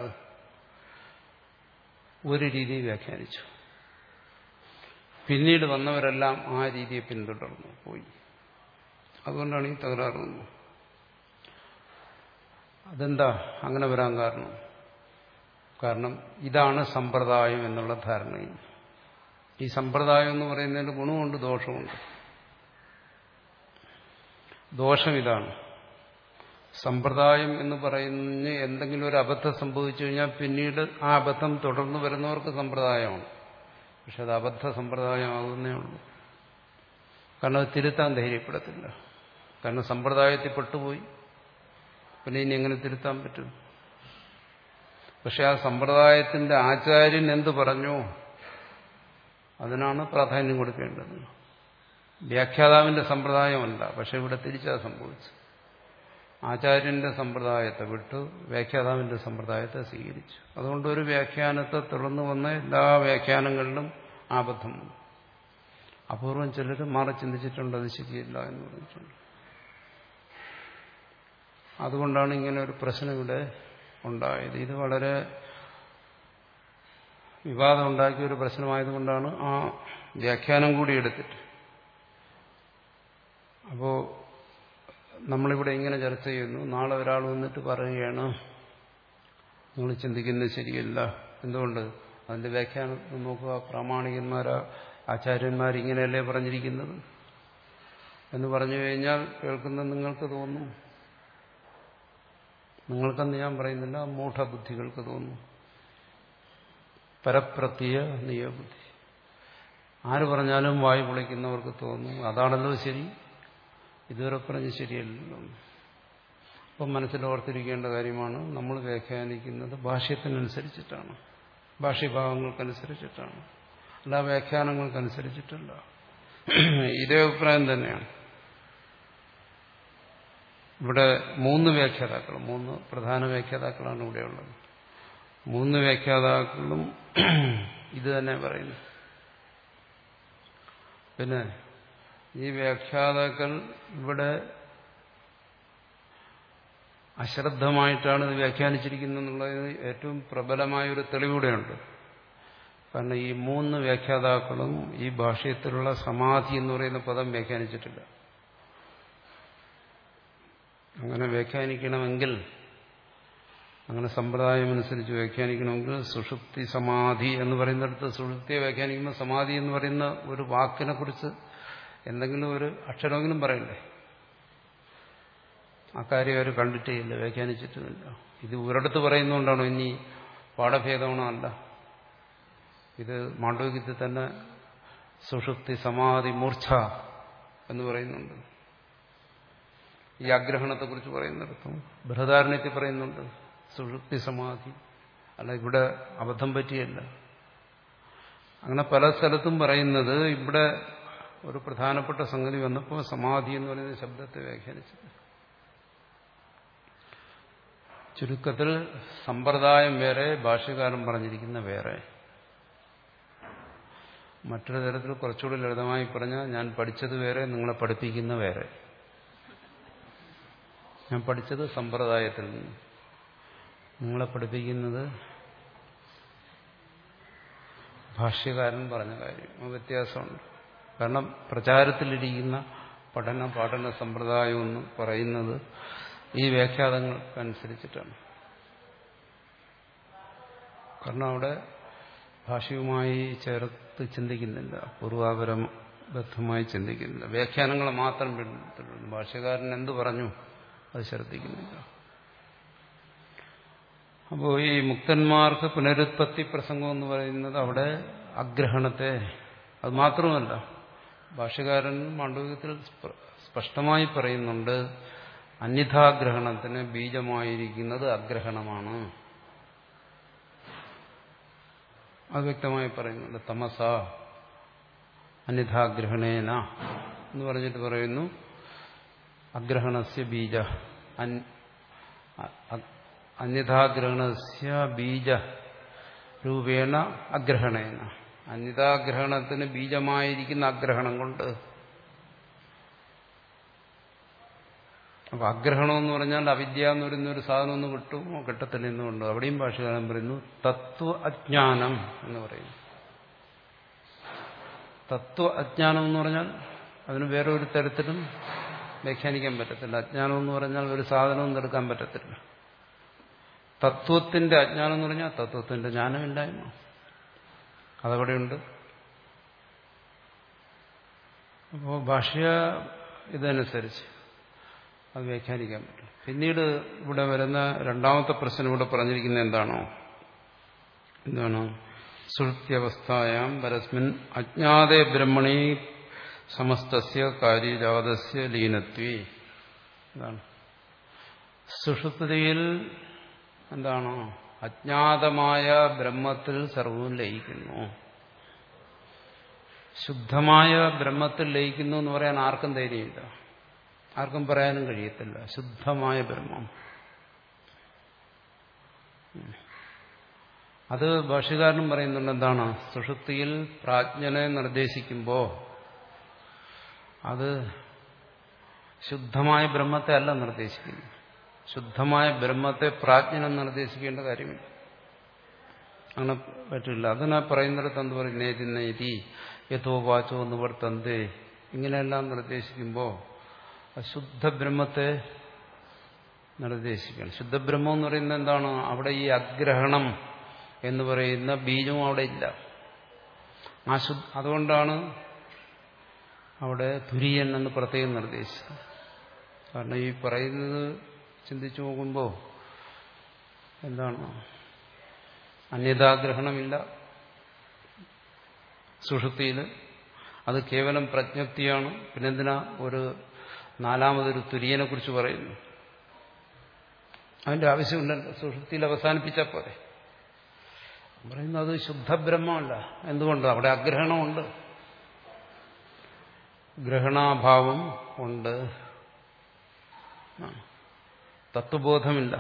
ഒരു രീതി വ്യാഖ്യാനിച്ചു, പിന്നീട് വന്നവരെല്ലാം ആ രീതിയെ പിന്തുടർന്നു പോയി. അതുകൊണ്ടാണ് ഈ തകരാറ് വന്നത്. അതെന്താ അങ്ങനെ വരാൻ കാരണം? കാരണം ഇതാണ് സമ്പ്രദായം എന്നുള്ള ധാരണയും. ഈ സമ്പ്രദായം എന്ന് പറയുന്നതിന് ഗുണമുണ്ട്, ദോഷമുണ്ട്. ദോഷം ഇതാണ്, സമ്പ്രദായം എന്ന് പറയുന്ന എന്തെങ്കിലും ഒരു അബദ്ധം സംഭവിച്ചു കഴിഞ്ഞാൽ പിന്നീട് ആ അബദ്ധം തുടർന്ന് വരുന്നവർക്ക് സമ്പ്രദായമാണ്. പക്ഷെ അത് അബദ്ധ സമ്പ്രദായമാകുന്നേ ഉള്ളൂ. കാരണം അത് തിരുത്താൻ ധൈര്യപ്പെടത്തില്ല. കാരണം സമ്പ്രദായത്തിൽ പെട്ടുപോയി, പിന്നെ ഇനി എങ്ങനെ തിരുത്താൻ പറ്റും? പക്ഷെ ആ സമ്പ്രദായത്തിന്റെ ആചാര്യൻ എന്ത് പറഞ്ഞോ അതിനാണ് പ്രാധാന്യം കൊടുക്കേണ്ടത്. വ്യാഖ്യാതാവിന്റെ സമ്പ്രദായമല്ല. പക്ഷെ ഇവിടെ തിരിച്ചാ സംഭവിച്ചു. ആചാര്യന്റെ സമ്പ്രദായത്തെ വിട്ടു വ്യാഖ്യാതാവിന്റെ സമ്പ്രദായത്തെ സ്വീകരിച്ചു. അതുകൊണ്ട് ഒരു വ്യാഖ്യാനത്തെ തുടർന്ന് വന്ന എല്ലാ വ്യാഖ്യാനങ്ങളിലും ആബദ്ധം വന്നു. അപൂർവം ചിലർ മാറി ചിന്തിച്ചിട്ടുണ്ട്, അത് ശരിയല്ല എന്ന് പറഞ്ഞിട്ടുണ്ട്. അതുകൊണ്ടാണ് ഇങ്ങനെ ഒരു പ്രശ്നം ഇവിടെ ഉണ്ടായത്. ഇത് വളരെ വിവാദം ഉണ്ടാക്കിയ ഒരു പ്രശ്നമായതുകൊണ്ടാണ് ആ വ്യാഖ്യാനം കൂടി എടുത്തിട്ട്. അപ്പോ നമ്മളിവിടെ ഇങ്ങനെ ചർച്ച ചെയ്യുന്നു, നാളെ ഒരാൾ വന്നിട്ട് പറയുകയാണ് നിങ്ങൾ ചിന്തിക്കുന്നത് ശരിയല്ല. എന്തുകൊണ്ട്? അതിന്റെ വ്യാഖ്യാനം നോക്കുക, പ്രാമാണികന്മാരാ ആചാര്യന്മാർ ഇങ്ങനെയല്ലേ പറഞ്ഞിരിക്കുന്നത് എന്ന് പറഞ്ഞു കഴിഞ്ഞാൽ കേൾക്കുന്ന നിങ്ങൾക്ക് തോന്നും, നിങ്ങൾക്കെന്ന് ഞാൻ പറയുന്നില്ല, മൂഢബുദ്ധികൾക്ക് തോന്നും, പരപ്രത്യ നിയബുദ്ധി, ആര് പറഞ്ഞാലും വായു പൊളിക്കുന്നവർക്ക് തോന്നും അതാണല്ലോ ശരി, ഇതുവരെ പറഞ്ഞ് ശരിയല്ലല്ലോ. അപ്പം മനസ്സിൽ ഓർത്തിരിക്കേണ്ട കാര്യമാണ്, നമ്മൾ വ്യാഖ്യാനിക്കുന്നത് ഭാഷ്യത്തിനനുസരിച്ചിട്ടാണ്, ഭാഷ്യഭാവങ്ങൾക്കനുസരിച്ചിട്ടാണ്, അല്ല വ്യാഖ്യാനങ്ങൾക്കനുസരിച്ചിട്ടല്ല. ഇതേ അഭിപ്രായം തന്നെയാണ് ഇവിടെ. മൂന്ന് വ്യാഖ്യാതാക്കൾ, മൂന്ന് പ്രധാന വ്യാഖ്യാതാക്കളാണ് ഇവിടെയുള്ളത്. മൂന്ന് വ്യാഖ്യാതാക്കളും ഇത് തന്നെ പറയുന്നു. പിന്നെ ഈ വ്യാഖ്യാതാക്കൾ ഇവിടെ അശ്രദ്ധമായിട്ടാണ് ഇത് വ്യാഖ്യാനിച്ചിരിക്കുന്നത് എന്നുള്ളത് ഏറ്റവും പ്രബലമായ ഒരു തെളിവൂടെയുണ്ട്. കാരണം ഈ മൂന്ന് വ്യാഖ്യാതാക്കളും ഈ ഭാഷ്യത്തിലുള്ള സമാധി എന്ന് പറയുന്ന പദം വ്യാഖ്യാനിച്ചിട്ടില്ല. അങ്ങനെ വ്യാഖ്യാനിക്കണമെങ്കിൽ, അങ്ങനെ സമ്പ്രദായം അനുസരിച്ച് വ്യാഖ്യാനിക്കണമെങ്കിൽ സുഷുപ്തി സമാധി എന്ന് പറയുന്നിടത്ത് സുഷുപ്തിയെ വ്യാഖ്യാനിക്കുമ്പോൾ സമാധി എന്ന് പറയുന്ന ഒരു വാക്കിനെ കുറിച്ച് എന്തെങ്കിലും ഒരു അക്ഷരമെങ്കിലും പറയണ്ടേ? അക്കാര്യം അവർ കണ്ടിട്ടേ ഇല്ല, വ്യാഖ്യാനിച്ചിട്ടുമില്ല. ഇത് ഒരിടത്ത് പറയുന്നതുകൊണ്ടാണോ ഇനി പാഠഭേദമാണോ? അല്ല, ഇത് മാണ്ഡവ്യത്തിൽ തന്നെ സുഷുപ്തി സമാധി മൂർച്ഛ എന്ന് പറയുന്നുണ്ട്. ഈ ആഗ്രഹണത്തെക്കുറിച്ച് പറയുന്നിടത്തും ബൃഹദാരണ്യത്തിൽ പറയുന്നുണ്ട് സുഷുപ്തി സമാധി. അല്ല, ഇവിടെ അബദ്ധം പറ്റിയല്ല. അങ്ങനെ പല സ്ഥലത്തും പറയുന്നത് ഇവിടെ ഒരു പ്രധാനപ്പെട്ട സംഗതി വന്നപ്പോൾ സമാധി എന്ന് പറയുന്ന ശബ്ദത്തെ വ്യാഖ്യാനിച്ചത്. ചുരുക്കത്തിൽ സമ്പ്രദായം വേറെ, ഭാഷ്യകാരൻ പറഞ്ഞിരിക്കുന്ന വേറെ. മറ്റൊരു തരത്തിൽ കുറച്ചുകൂടി ലളിതമായി പറഞ്ഞാൽ, ഞാൻ പഠിച്ചത് വേറെ, നിങ്ങളെ പഠിപ്പിക്കുന്ന വേറെ. ഞാൻ പഠിച്ചത് സമ്പ്രദായത്തിൽ നിന്ന്, നിങ്ങളെ പഠിപ്പിക്കുന്നത് ഭാഷ്യകാരൻ പറഞ്ഞ കാര്യം. ആ വ്യത്യാസമുണ്ട്. കാരണം പ്രചാരത്തിലിരിക്കുന്ന പഠന പാഠന സമ്പ്രദായം എന്ന് പറയുന്നത് ഈ വ്യാഖ്യാതങ്ങൾക്കനുസരിച്ചിട്ടാണ്. കാരണം അവിടെ ഭാഷ്യവുമായി ചേർത്ത് ചിന്തിക്കുന്നില്ല, പൂർവാപരബദ്ധമായി ചിന്തിക്കുന്നില്ല. വ്യാഖ്യാനങ്ങൾ മാത്രം പിന്തുടരുന്നു. ഭാഷ്യകാരൻ എന്തു പറഞ്ഞു അത് ശ്രദ്ധിക്കുന്നില്ല. അപ്പോൾ ഈ മുക്തന്മാർക്ക് പുനരുത്പത്തി പ്രസംഗം എന്ന് പറയുന്നത് അവിടെ അഗ്രഹണത്തെ, അത് മാത്രമല്ല, ഭാഷ്യകാരൻ മാണ്ഡവ്യത്തിൽ സ്പഷ്ടമായി പറയുന്നുണ്ട്, അന്യഥാഗ്രഹണത്തിന് ബീജമായിരിക്കുന്നത് അഗ്രഹണമാണ്. അത് വ്യക്തമായി പറയുന്നുണ്ട്. തമസ അന്യഥാഗ്രഹണേന എന്ന് പറഞ്ഞിട്ട് പറയുന്നു, അഗ്രഹണസ്യ ബീജ അന്യഥാഗ്രഹണസ്യ ബീജ രൂപേണ അഗ്രഹണേന. അന്യഥാഗ്രഹണത്തിന് ബീജമായിരിക്കുന്ന അഗ്രഹണം കൊണ്ട്. അപ്പൊ അഗ്രഹണം എന്ന് പറഞ്ഞാൽ അവിദ്യ എന്ന് പറയുന്ന ഒരു സാധനം ഒന്ന് കിട്ടുമോ? കിട്ടത്തില്ല എന്നുകൊണ്ട് അവിടെയും ഭാഷകാരൻ പറയുന്നു തത്വ അജ്ഞാനം എന്ന് പറയുന്നു. തത്വ അജ്ഞാനം എന്ന് പറഞ്ഞാൽ അതിന് വേറെ ഒരു തരത്തിലും വ്യാഖ്യാനിക്കാൻ പറ്റത്തില്ല. അജ്ഞാനം എന്ന് പറഞ്ഞാൽ ഒരു സാധനവും എടുക്കാൻ പറ്റത്തില്ല. തത്വത്തിന്റെ അജ്ഞാനം എന്ന് പറഞ്ഞാൽ തത്വത്തിന്റെ ജ്ഞാനമില്ലായ്മ, അതവിടെയുണ്ട്. അപ്പോൾ ഭാഷ്യ ഇതനുസരിച്ച് അത് വ്യാഖ്യാനിക്കാൻ പറ്റും. പിന്നീട് ഇവിടെ വരുന്ന രണ്ടാമത്തെ പ്രശ്നം ഇവിടെ പറഞ്ഞിരിക്കുന്നത് എന്താണോ എന്താണ് സുഷുപ്ത്യവസ്ഥായാം പരസ്മിൻ അജ്ഞാതേ ബ്രഹ്മണി സമസ്തസ്യ കാര്യജാതസ്യ ലീനത്വേ. എന്താണ് സുഷുപ്തിയിൽ എന്താണ് അജ്ഞാതമായ ബ്രഹ്മത്തിൽ സർവവും ലയിക്കുന്നു. ശുദ്ധമായ ബ്രഹ്മത്തിൽ ലയിക്കുന്നു എന്ന് പറയാൻ ആർക്കും ധൈര്യമില്ല, ആർക്കും പറയാനും കഴിയത്തില്ല. ശുദ്ധമായ ബ്രഹ്മം അത് ഭാഷ്യകാരനും പറയുന്നുണ്ട്. എന്താണ് സുഷുപ്തിയിൽ പ്രാജ്ഞനെ നിർദ്ദേശിക്കുമ്പോൾ അത് ശുദ്ധമായ ബ്രഹ്മത്തെ അല്ല നിർദ്ദേശിക്കുന്നു. ശുദ്ധമായ ബ്രഹ്മത്തെ പ്രാജ്ഞനെ നിർദ്ദേശിക്കേണ്ട കാര്യമില്ല, അങ്ങനെ പറ്റില്ല. അതിനാ പറയുന്നിടത്ത് എന്ത് പറയും, നേതി നേതി യഥോവാചോ നിവർത്തന്തേ, ഇങ്ങനെയെല്ലാം നിർദ്ദേശിക്കുമ്പോൾ ശുദ്ധ ബ്രഹ്മത്തെ നിർദ്ദേശിക്കണം. ശുദ്ധബ്രഹ്മം എന്ന് പറയുന്നത് എന്താണ്? അവിടെ ഈ അഗ്രഹണം എന്ന് പറയുന്ന ബീജവും അവിടെ ഇല്ല. ആ ശുദ്ധ അതുകൊണ്ടാണ് അവിടെ തുര്യൻ എന്ന് പ്രത്യേകം നിർദ്ദേശിച്ചത്. കാരണം ഈ പറയുന്നത് ചിന്തിച്ചു നോക്കുമ്പോൾ എന്താണ്, അന്യഥാഗ്രഹണമില്ല സുഷുപ്തിയിൽ, അത് കേവലം പ്രജ്ഞപ്തിയാണ്. പിന്നെന്തിനാ ഒരു നാലാമതൊരു തുര്യനെ കുറിച്ച് പറയുന്നു? അതിന്റെ ആവശ്യമില്ലല്ലോ, സുഷുപ്തിയിൽ അവസാനിപ്പിച്ചാൽ പോരെ. പറയുന്നത് ശുദ്ധബ്രഹ്മമല്ല. എന്തുകൊണ്ട്? അവിടെ അഗ്രഹണമുണ്ട്, ഗ്രഹണാഭാവം ഉണ്ട്, തത്വബോധമില്ല.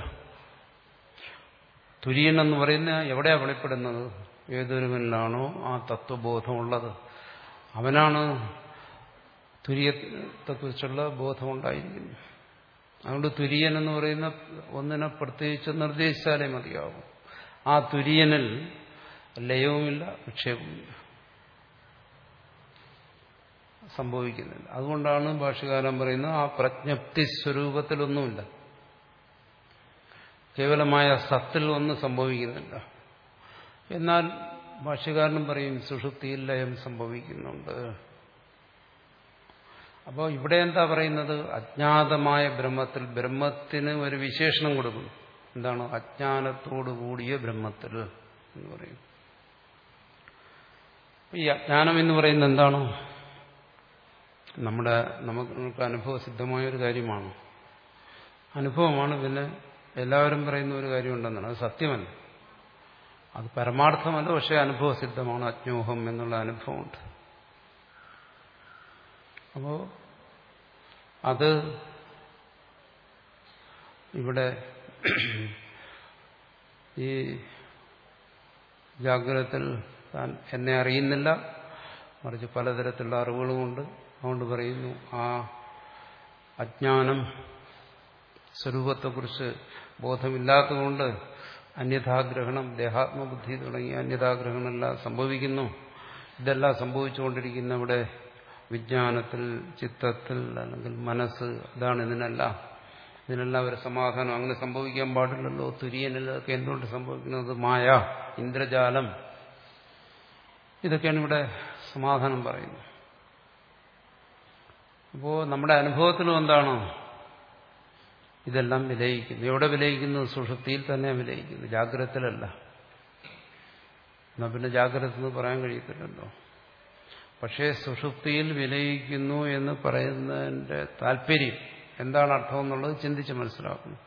തുര്യൻ എന്ന് പറയുന്ന എവിടെയാ വെളിപ്പെടുന്നത്? ഏതൊരുവനിലാണോ ആ തത്വബോധമുള്ളത് അവനാണ് തുര്യത്തെക്കുറിച്ചുള്ള ബോധമുണ്ടായിരിക്കുന്നു. അതുകൊണ്ട് തുര്യൻ എന്ന് പറയുന്ന ഒന്നിനെ പ്രത്യേകിച്ച് നിർദ്ദേശിച്ചാലേ മതിയാവും. ആ തുര്യനിൽ ലയവുമില്ല, വിക്ഷേപവുമില്ല, സംഭവിക്കുന്നില്ല. അതുകൊണ്ടാണ് ഭാഷ്യകാരൻ പറയുന്നത് ആ പ്രജ്ഞപ്തി സ്വരൂപത്തിലൊന്നുമില്ല, കേവലമായ സത്തിൽ ഒന്നും സംഭവിക്കുന്നില്ല. എന്നാൽ ഭാഷ്യകാരനും പറയും സുഷുപ്തിയിൽ ലയം സംഭവിക്കുന്നുണ്ട്. അപ്പോൾ ഇവിടെ എന്താ പറയുന്നത്? അജ്ഞാതമായ ബ്രഹ്മത്തിൽ, ബ്രഹ്മത്തിന് ഒരു വിശേഷണം കൊടുക്കുന്നു. എന്താണ്? അജ്ഞാനത്തോടു കൂടിയ ബ്രഹ്മത്തിൽ എന്ന് പറയും. ഈ അജ്ഞാനം എന്ന് പറയുന്നത് എന്താണ്? നമ്മുടെ നമുക്ക് അനുഭവസിദ്ധമായ ഒരു കാര്യമാണ്, അനുഭവമാണ്. പിന്നെ എല്ലാവരും പറയുന്ന ഒരു കാര്യമുണ്ടെന്നാണ്, അത് സത്യമല്ല, അത് പരമാർത്ഥമല്ല, പക്ഷേ അനുഭവസിദ്ധമാണ്. അജ്ഞോഹം എന്നുള്ള അനുഭവമുണ്ട്. അപ്പോൾ അത് ഇവിടെ ഈ ജാഗ്രതത്തിൽ താൻ എന്നെ അറിയുന്നില്ല, മറിച്ച് പലതരത്തിലുള്ള അറിവുകളുമുണ്ട്. അതുകൊണ്ട് പറയുന്നു ആ അജ്ഞാനം സ്വരൂപത്തെക്കുറിച്ച് ബോധമില്ലാത്തതുകൊണ്ട് അന്യഥാഗ്രഹണം, ദേഹാത്മബുദ്ധി തുടങ്ങിയ അന്യഥാഗ്രഹണമെല്ലാം സംഭവിക്കുന്നു. ഇതെല്ലാം സംഭവിച്ചുകൊണ്ടിരിക്കുന്ന ഇവിടെ വിജ്ഞാനത്തിൽ, ചിത്തത്തിൽ, അല്ലെങ്കിൽ മനസ്സ്, ഇതാണ് ഇതിനെല്ലാം ഇതിനെല്ലാം ഒരു സമാധാനം. അങ്ങനെ സംഭവിക്കാൻ പാടില്ലല്ലോ. തുര്യനിലൊക്കെ എന്തുകൊണ്ട് സംഭവിക്കുന്നത്? മായ, ഇന്ദ്രജാലം, ഇതൊക്കെയാണ് ഇവിടെ സമാധാനം പറയുന്നത്. അപ്പോൾ നമ്മുടെ അനുഭവത്തിലും എന്താണോ ഇതെല്ലാം വിലയിക്കുന്നു. എവിടെ വിലയിക്കുന്നു? സുഷുപ്തിയിൽ തന്നെ വിലയിക്കുന്നു, ജാഗ്രതത്തിലല്ല. എന്നാൽ പിന്നെ ജാഗ്രത എന്ന് പറയാൻ കഴിയത്തില്ലല്ലോ. പക്ഷേ സുഷുപ്തിയിൽ വിലയിക്കുന്നു എന്ന് പറയുന്നതിന്റെ താല്പര്യം എന്താണ് അർത്ഥം എന്നുള്ളത് ചിന്തിച്ച് മനസ്സിലാക്കുന്നു.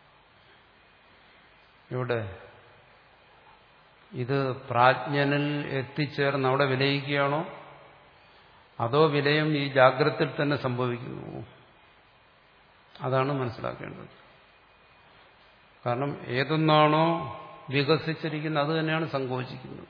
ഇവിടെ ഇത് പ്രാജ്ഞനിൽ എത്തിച്ചേർന്ന് അവിടെ വിലയിക്കുകയാണോ, അതോ വിലയം ഈ ജാഗ്രതയിൽ തന്നെ സംഭവിക്കുന്നു? അതാണ് മനസ്സിലാക്കേണ്ടത്. കാരണം ഏതൊന്നാണോ വികസിച്ചിരിക്കുന്നത് അത് തന്നെയാണ് സങ്കോചിക്കുന്നത്.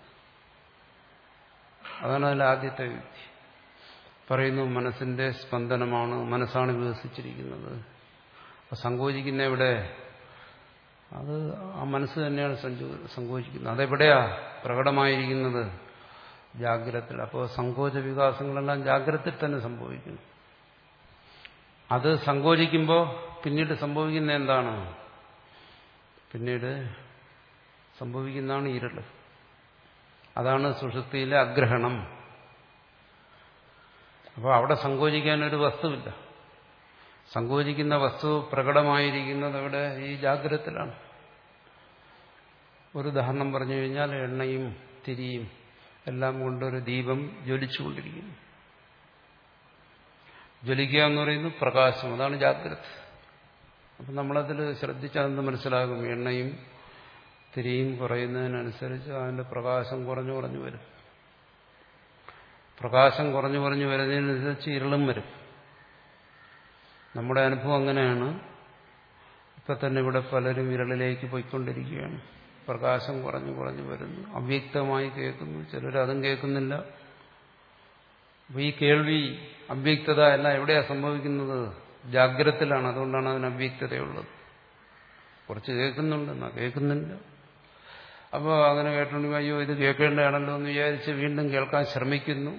അതാണ് അതിൽ ആദ്യത്തെ യുക്തി. പറയുന്നു മനസ്സിന്റെ സ്പന്ദനമാണ്, മനസ്സാണ് വികസിച്ചിരിക്കുന്നത്. അപ്പൊ സങ്കോചിക്കുന്ന എവിടെ? അത് ആ മനസ്സ് തന്നെയാണ് സങ്കോചിക്കുന്നത്. അതെവിടെയാ പ്രകടമായിരിക്കുന്നത്? ജാഗ്രതത്തിൽ. അപ്പോൾ സങ്കോച വികാസങ്ങളെല്ലാം ജാഗ്രതയിൽ തന്നെ സംഭവിക്കുന്നു. അത് സങ്കോചിക്കുമ്പോൾ പിന്നീട് സംഭവിക്കുന്ന എന്താണ്? പിന്നീട് സംഭവിക്കുന്നതാണ് ഇരുള്. അതാണ് സുഷുപ്തിയിലെ അഗ്രഹണം. അപ്പോൾ അവിടെ സങ്കോചിക്കാനൊരു വസ്തുവില്ല. സങ്കോചിക്കുന്ന വസ്തു പ്രകടമായിരിക്കുന്നത് അവിടെ ഈ ജാഗ്രതത്തിലാണ്. ഒരു ഉദാഹരണം പറഞ്ഞു കഴിഞ്ഞാൽ എണ്ണയും തിരിയും എല്ലാം കൊണ്ടൊരു ദീപം ജ്വലിച്ചുകൊണ്ടിരിക്കുന്നു. ജ്വലിക്കുക എന്ന് പറയുന്നത് പ്രകാശം, അതാണ് ജാഗ്രത. അപ്പം നമ്മളതിൽ ശ്രദ്ധിച്ചതെന്ന് മനസ്സിലാകും. എണ്ണയും തിരിയും കുറയുന്നതിനനുസരിച്ച് അതിന്റെ പ്രകാശം കുറഞ്ഞു കുറഞ്ഞു വരും. പ്രകാശം കുറഞ്ഞു കുറഞ്ഞു വരുന്നതിനനുസരിച്ച് ഇരുളും വരും. നമ്മുടെ അനുഭവം അങ്ങനെയാണ്. ഇപ്പം തന്നെ ഇവിടെ പലരും ഇരുളിലേക്ക് പോയിക്കൊണ്ടിരിക്കുകയാണ്. പ്രകാശം കുറഞ്ഞു കുറഞ്ഞു വരുന്നു, അവ്യക്തമായി കേൾക്കുന്നു. ചിലർ അതും കേൾക്കുന്നില്ല. അപ്പൊ ഈ കേൾവി അവ്യക്തത എല്ലാം എവിടെയാണ് സംഭവിക്കുന്നത്? ജാഗ്രതത്തിലാണ്. അതുകൊണ്ടാണ് അതിന് അവ്യക്തതയുള്ളത്. കുറച്ച് കേൾക്കുന്നുണ്ട്, എന്നാ കേൾക്കുന്നില്ല. അപ്പോൾ അങ്ങനെ കേട്ടോണ്ടെങ്കിൽ അയ്യോ ഇത് കേൾക്കേണ്ടതാണല്ലോ എന്ന് വിചാരിച്ച് വീണ്ടും കേൾക്കാൻ ശ്രമിക്കുന്നു.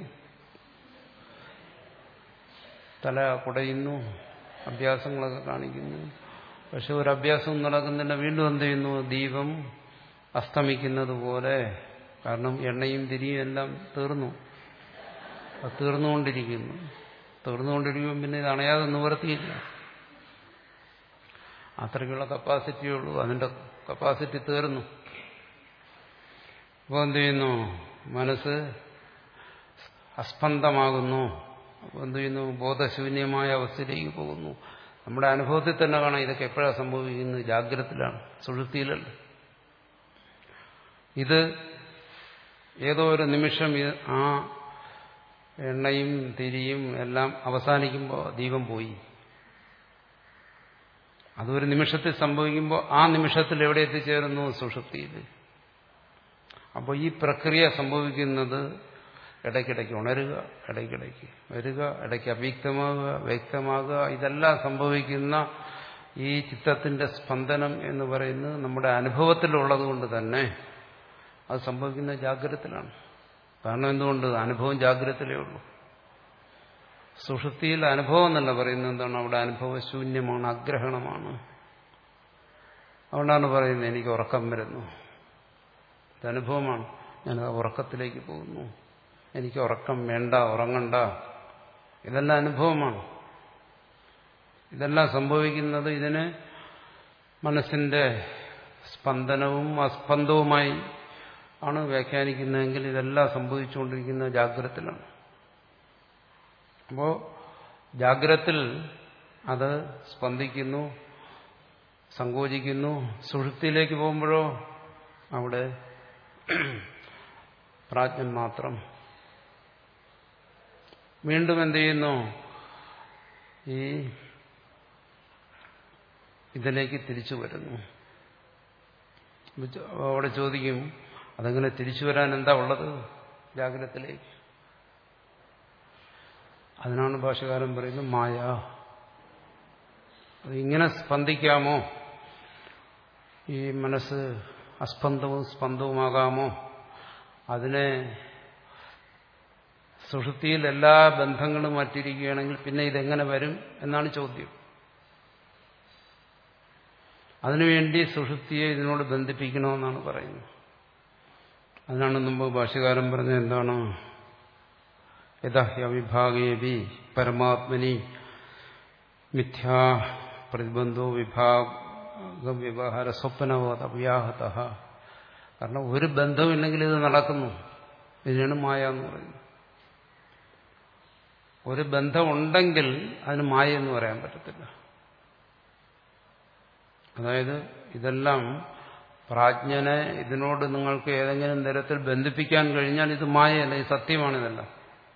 തല കുടയുന്നു, അഭ്യാസങ്ങളൊക്കെ കാണിക്കുന്നു. പക്ഷെ ഒരു അഭ്യാസവും നടക്കുന്നില്ല. വീണ്ടും എന്ത് ചെയ്യുന്നു? ദീപം അസ്തമിക്കുന്നത് പോലെ. കാരണം എണ്ണയും തിരിയും എല്ലാം തീർന്നു. അത് തീർന്നുകൊണ്ടിരിക്കുന്നു. തീർന്നുകൊണ്ടിരിക്കുമ്പോൾ പിന്നെ ഇത് അണയാതെ നിവർത്തിയില്ല. അത്രയ്ക്കുള്ള കപ്പാസിറ്റിയേ ഉള്ളൂ. അതിന്റെ കപ്പാസിറ്റി തീർന്നു. അപ്പോൾ എന്ത് ചെയ്യുന്നു? മനസ്സ് അസ്പന്ദമാകുന്നു. അപ്പോൾ എന്ത് ചെയ്യുന്നു? ബോധശൂന്യമായ അവസ്ഥയിലേക്ക് പോകുന്നു. നമ്മുടെ അനുഭവത്തിൽ തന്നെ കാണാം ഇതൊക്കെ എപ്പോഴാണ് സംഭവിക്കുന്നത്? ജാഗ്രതത്തിലാണ്, സുഷുപ്തിയിലല്ല. ഇത് ഏതോ ഒരു നിമിഷം ആ എണ്ണയും തിരിയും എല്ലാം അവസാനിക്കുമ്പോൾ ദീപം പോയി. അതൊരു നിമിഷത്തിൽ സംഭവിക്കുമ്പോൾ ആ നിമിഷത്തിൽ എവിടെ എത്തിച്ചേരുന്നു? സുഷുപ്തിയിൽ. അപ്പോൾ ഈ പ്രക്രിയ സംഭവിക്കുന്നത് ഇടയ്ക്കിടയ്ക്ക് ഉണരുക, ഇടയ്ക്കിടയ്ക്ക് വരിക, ഇടയ്ക്ക് അവ്യക്തമാകുക, വ്യക്തമാകുക. ഇതെല്ലാം സംഭവിക്കുന്ന ഈ ചിത്തത്തിന്റെ സ്പന്ദനം എന്ന് പറയുന്നത് നമ്മുടെ അനുഭവത്തിലുള്ളത് കൊണ്ട് തന്നെ അത് സംഭവിക്കുന്ന ജാഗ്രതത്തിലാണ്. കാരണം എന്തുകൊണ്ട്? അനുഭവം ജാഗ്രതത്തിലേ ഉള്ളൂ. സുഷുപ്തിയിൽ അനുഭവം എന്നല്ല പറയുന്നത്. എന്താണ്? അവിടെ അനുഭവശൂന്യമാണ്, അഗ്രഹണമാണ്. അതുകൊണ്ടാണ് പറയുന്നത് എനിക്ക് ഉറക്കം വരുന്നു. ഇതനുഭവമാണ്. ഞാൻ ഉറക്കത്തിലേക്ക് പോകുന്നു, എനിക്ക് ഉറക്കം വേണ്ട, ഉറങ്ങണ്ട. ഇതെല്ലാം അനുഭവമാണ്. ഇതെല്ലാം സംഭവിക്കുന്നത് ഇതിന് മനസ്സിന്റെ സ്പന്ദനവും അസ്പന്ദവുമായി ആണ് വ്യാഖ്യാനിക്കുന്നതെങ്കിൽ ഇതെല്ലാം സംഭവിച്ചുകൊണ്ടിരിക്കുന്ന ജാഗ്രതത്തിലാണ്. അപ്പോൾ ജാഗ്രതത്തിൽ അത് സ്പന്ദിക്കുന്നു, സങ്കോചിക്കുന്നു. സുഷുപ്തിയിലേക്ക് പോകുമ്പോഴോ അവിടെ പ്രാജ്ഞൻ മാത്രം. വീണ്ടും എന്ത് ചെയ്യുന്നു? ഈ ഇതിലേക്ക് തിരിച്ചു വരുന്നു. അവിടെ ചോദിക്കും അതെങ്ങനെ തിരിച്ചു വരാൻ എന്താ ഉള്ളത് ജാഗ്രതത്തിലേക്ക്? അതിനാണ് ഭാഷകാരൻ പറയുന്നത് മായ. ഇങ്ങനെ സ്പന്ദിക്കാമോ? ഈ മനസ്സ് അസ്പന്ദവും സ്പന്ദവുമാകാമോ? അതിനെ സുഷുപ്തിയിൽ എല്ലാ ബന്ധങ്ങളും മാറ്റിയിരിക്കുകയാണെങ്കിൽ പിന്നെ ഇതെങ്ങനെ വരും എന്നാണ് ചോദ്യം. അതിനുവേണ്ടി സുഷുപ്തിയെ ഇതിനോട് ബന്ധിപ്പിക്കണമെന്നാണ് പറയുന്നത്. അതിനാണ് മുമ്പ് ഭാഷ്യകാരൻ പറഞ്ഞത് എന്താണ്? യഥഹ്യവിഭാഗേപി പരമാത്മനി മിഥ്യാ പ്രതിബന്ധോ വിഭാഗ വ്യവഹാര സ്വപ്നവത വ്യാഹത. കാരണം ഒരു ബന്ധമില്ലെങ്കിൽ ഇത് നടക്കുന്നു. ഇതിനാണ് മായ എന്ന് പറയുന്നത്. ഒരു ബന്ധമുണ്ടെങ്കിൽ അതിന് മായ എന്ന് പറയാൻ പറ്റത്തില്ല. അതായത് ഇതെല്ലാം പ്രാജ്ഞനെ ഇതിനോട് നിങ്ങൾക്ക് ഏതെങ്കിലും തരത്തിൽ ബന്ധിപ്പിക്കാൻ കഴിഞ്ഞാൽ ഇത് മായയല്ല, ഇത് സത്യമാണിതെല്ലാം.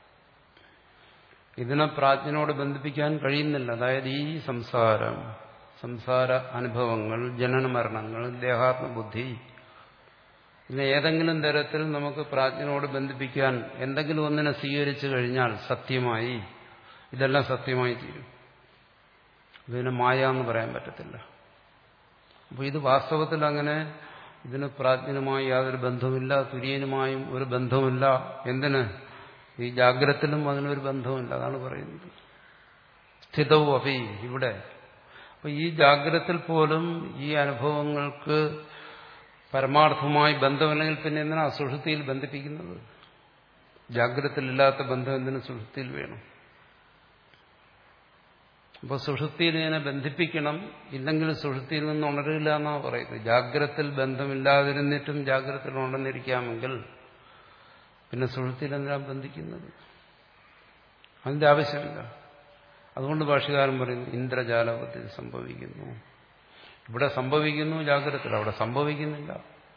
ഇതിനെ പ്രാജ്ഞനോട് ബന്ധിപ്പിക്കാൻ കഴിയുന്നില്ല. അതായത് ഈ സംസാരം, സംസാര അനുഭവങ്ങൾ, ജനന മരണങ്ങൾ, ദേഹാത്മബുദ്ധി, ഇതിനെ ഏതെങ്കിലും തരത്തിൽ നമുക്ക് പ്രാജ്ഞനോട് ബന്ധിപ്പിക്കാൻ എന്തെങ്കിലും ഒന്നിനെ സ്വീകരിച്ചു കഴിഞ്ഞാൽ സത്യമായി ഇതെല്ലാം സത്യമായി തീരും. ഇതിനെ മായ എന്ന് പറയാൻ പറ്റത്തില്ല. അപ്പോൾ ഇത് വാസ്തവത്തിൽ അങ്ങനെ ഇതിന് പ്രാജ്ഞനുമായി യാതൊരു ബന്ധവുമില്ല, തുര്യനുമായും ഒരു ബന്ധവുമില്ല. എന്തിന്? ഈ ജാഗ്രത്തിലും അതിനൊരു ബന്ധവുമില്ല. അതാണ് പറയുന്നത്. സ്ഥിതവും അഭി ഇവിടെ. അപ്പൊ ഈ ജാഗ്രത്തിൽ പോലും ഈ അനുഭവങ്ങൾക്ക് പരമാർത്ഥമായി ബന്ധമില്ലെങ്കിൽ പിന്നെ എന്തിനാ സുഷുപ്തിയിൽ ബന്ധിപ്പിക്കുന്നത്? ജാഗ്രതയിലില്ലാത്ത ബന്ധം എന്തിനു സുഷുപ്തിയിൽ വേണം? അപ്പോൾ സുഷുപ്തിയിൽ ഇതിനെ ബന്ധിപ്പിക്കണം, ഇല്ലെങ്കിൽ സുഷുപ്തിയിൽ നിന്ന് ഉണരില്ല എന്നാണ് പറയുന്നത്. ജാഗ്രതയിൽ ബന്ധമില്ലാതിരുന്നിട്ടും ജാഗ്രതയിൽ ഉണർന്നിരിക്കാമെങ്കിൽ പിന്നെ സുഷുപ്തിയിൽ എന്തിനാ ബന്ധിക്കുന്നത്? അതിന്റെ ആവശ്യമില്ല. അതുകൊണ്ട് ഭാഷ്യകാരൻ പറയുന്നു ഇന്ദ്രജാലത്തിൽ സംഭവിക്കുന്നു. ഇവിടെ സംഭവിക്കുന്നു ജാഗ്രതയിൽ, അവിടെ സംഭവിക്കുന്നില്ല.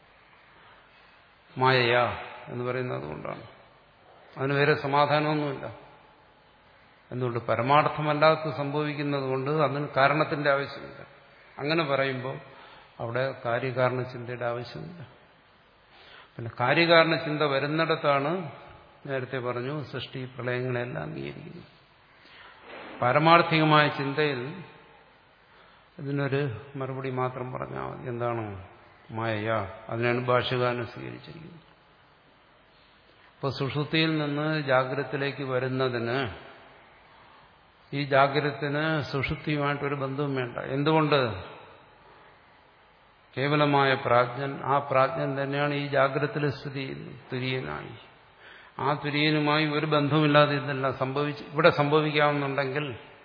മായയാ എന്ന് പറയുന്നത് അതുകൊണ്ടാണ്. അതിന് വേറെ സമാധാനമൊന്നുമില്ല. എന്തുകൊണ്ട്? പരമാർത്ഥമല്ലാത്ത സംഭവിക്കുന്നത് കൊണ്ട് അതിന് കാരണത്തിന്റെ ആവശ്യമില്ല. അങ്ങനെ പറയുമ്പോൾ അവിടെ കാര്യകാരണ ചിന്തയുടെ ആവശ്യമില്ല. പിന്നെ കാര്യകാരണ ചിന്ത വരുന്നിടത്താണ് നേരത്തെ പറഞ്ഞു സൃഷ്ടി പ്രളയങ്ങളെല്ലാം അംഗീകരിക്കുന്നത്. പാരമാർത്ഥികമായ ചിന്തയിൽ ഇതിനൊരു മറുപടി മാത്രം പറഞ്ഞാൽ മതി. എന്താണ്? മായയാ. അതിനാണ് ഭാഷ്യകാരനെ സ്വീകരിച്ചിരിക്കുന്നത്. അപ്പോൾ സുഷുപ്തിയിൽ നിന്ന് ജാഗ്രതത്തിലേക്ക് വരുന്നതിന് ഈ ജാഗ്രതത്തിന് സുഷുപ്തിയുമായിട്ടൊരു ബന്ധവും വേണ്ട. എന്തുകൊണ്ട്? കേവലമായ പ്രാജ്ഞൻ, ആ പ്രാജ്ഞൻ തന്നെയാണ് ഈ ജാഗ്രതത്തിൽ സ്ഥിതി ചെയ്യുന്നത്, തുര്യനായി. ആ തുര്യനുമായി ഒരു ബന്ധവുമില്ലാതെ ഇതെല്ലാം സംഭവിച്ച് ഇവിടെ സംഭവിക്കാമെന്നുണ്ടെങ്കിൽ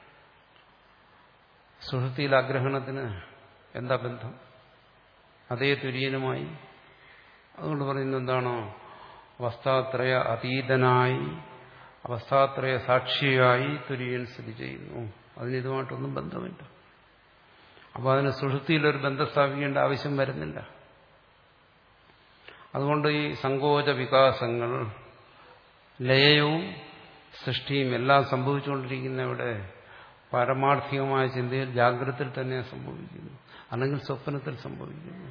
സുഷുപ്തിയിൽ ആഗ്രഹണത്തിന് എന്താ ബന്ധം? അതേ തുര്യനുമായി. അതുകൊണ്ട് പറയുന്നത് എന്താണോ? അവസ്ഥാത്രയ അതീതനായി, അവസ്ഥാത്രയ സാക്ഷിയായി തുര്യൻ സ്ഥിതി ചെയ്യുന്നു. അതിനിതുമായിട്ടൊന്നും ബന്ധമില്ല. അപ്പോൾ അതിന് സുഷുപ്തിയിലൊരു ബന്ധം സ്ഥാപിക്കേണ്ട ആവശ്യം വരുന്നില്ല. അതുകൊണ്ട് ഈ സങ്കോച വികാസങ്ങൾ, ലയവും സൃഷ്ടിയും എല്ലാം സംഭവിച്ചുകൊണ്ടിരിക്കുന്ന ഇവിടെ പാരമാർത്ഥികമായ ചിന്തയിൽ ജാഗ്രതയിൽ തന്നെ സംഭവിക്കുന്നു, അല്ലെങ്കിൽ സ്വപ്നത്തിൽ സംഭവിക്കുന്നു.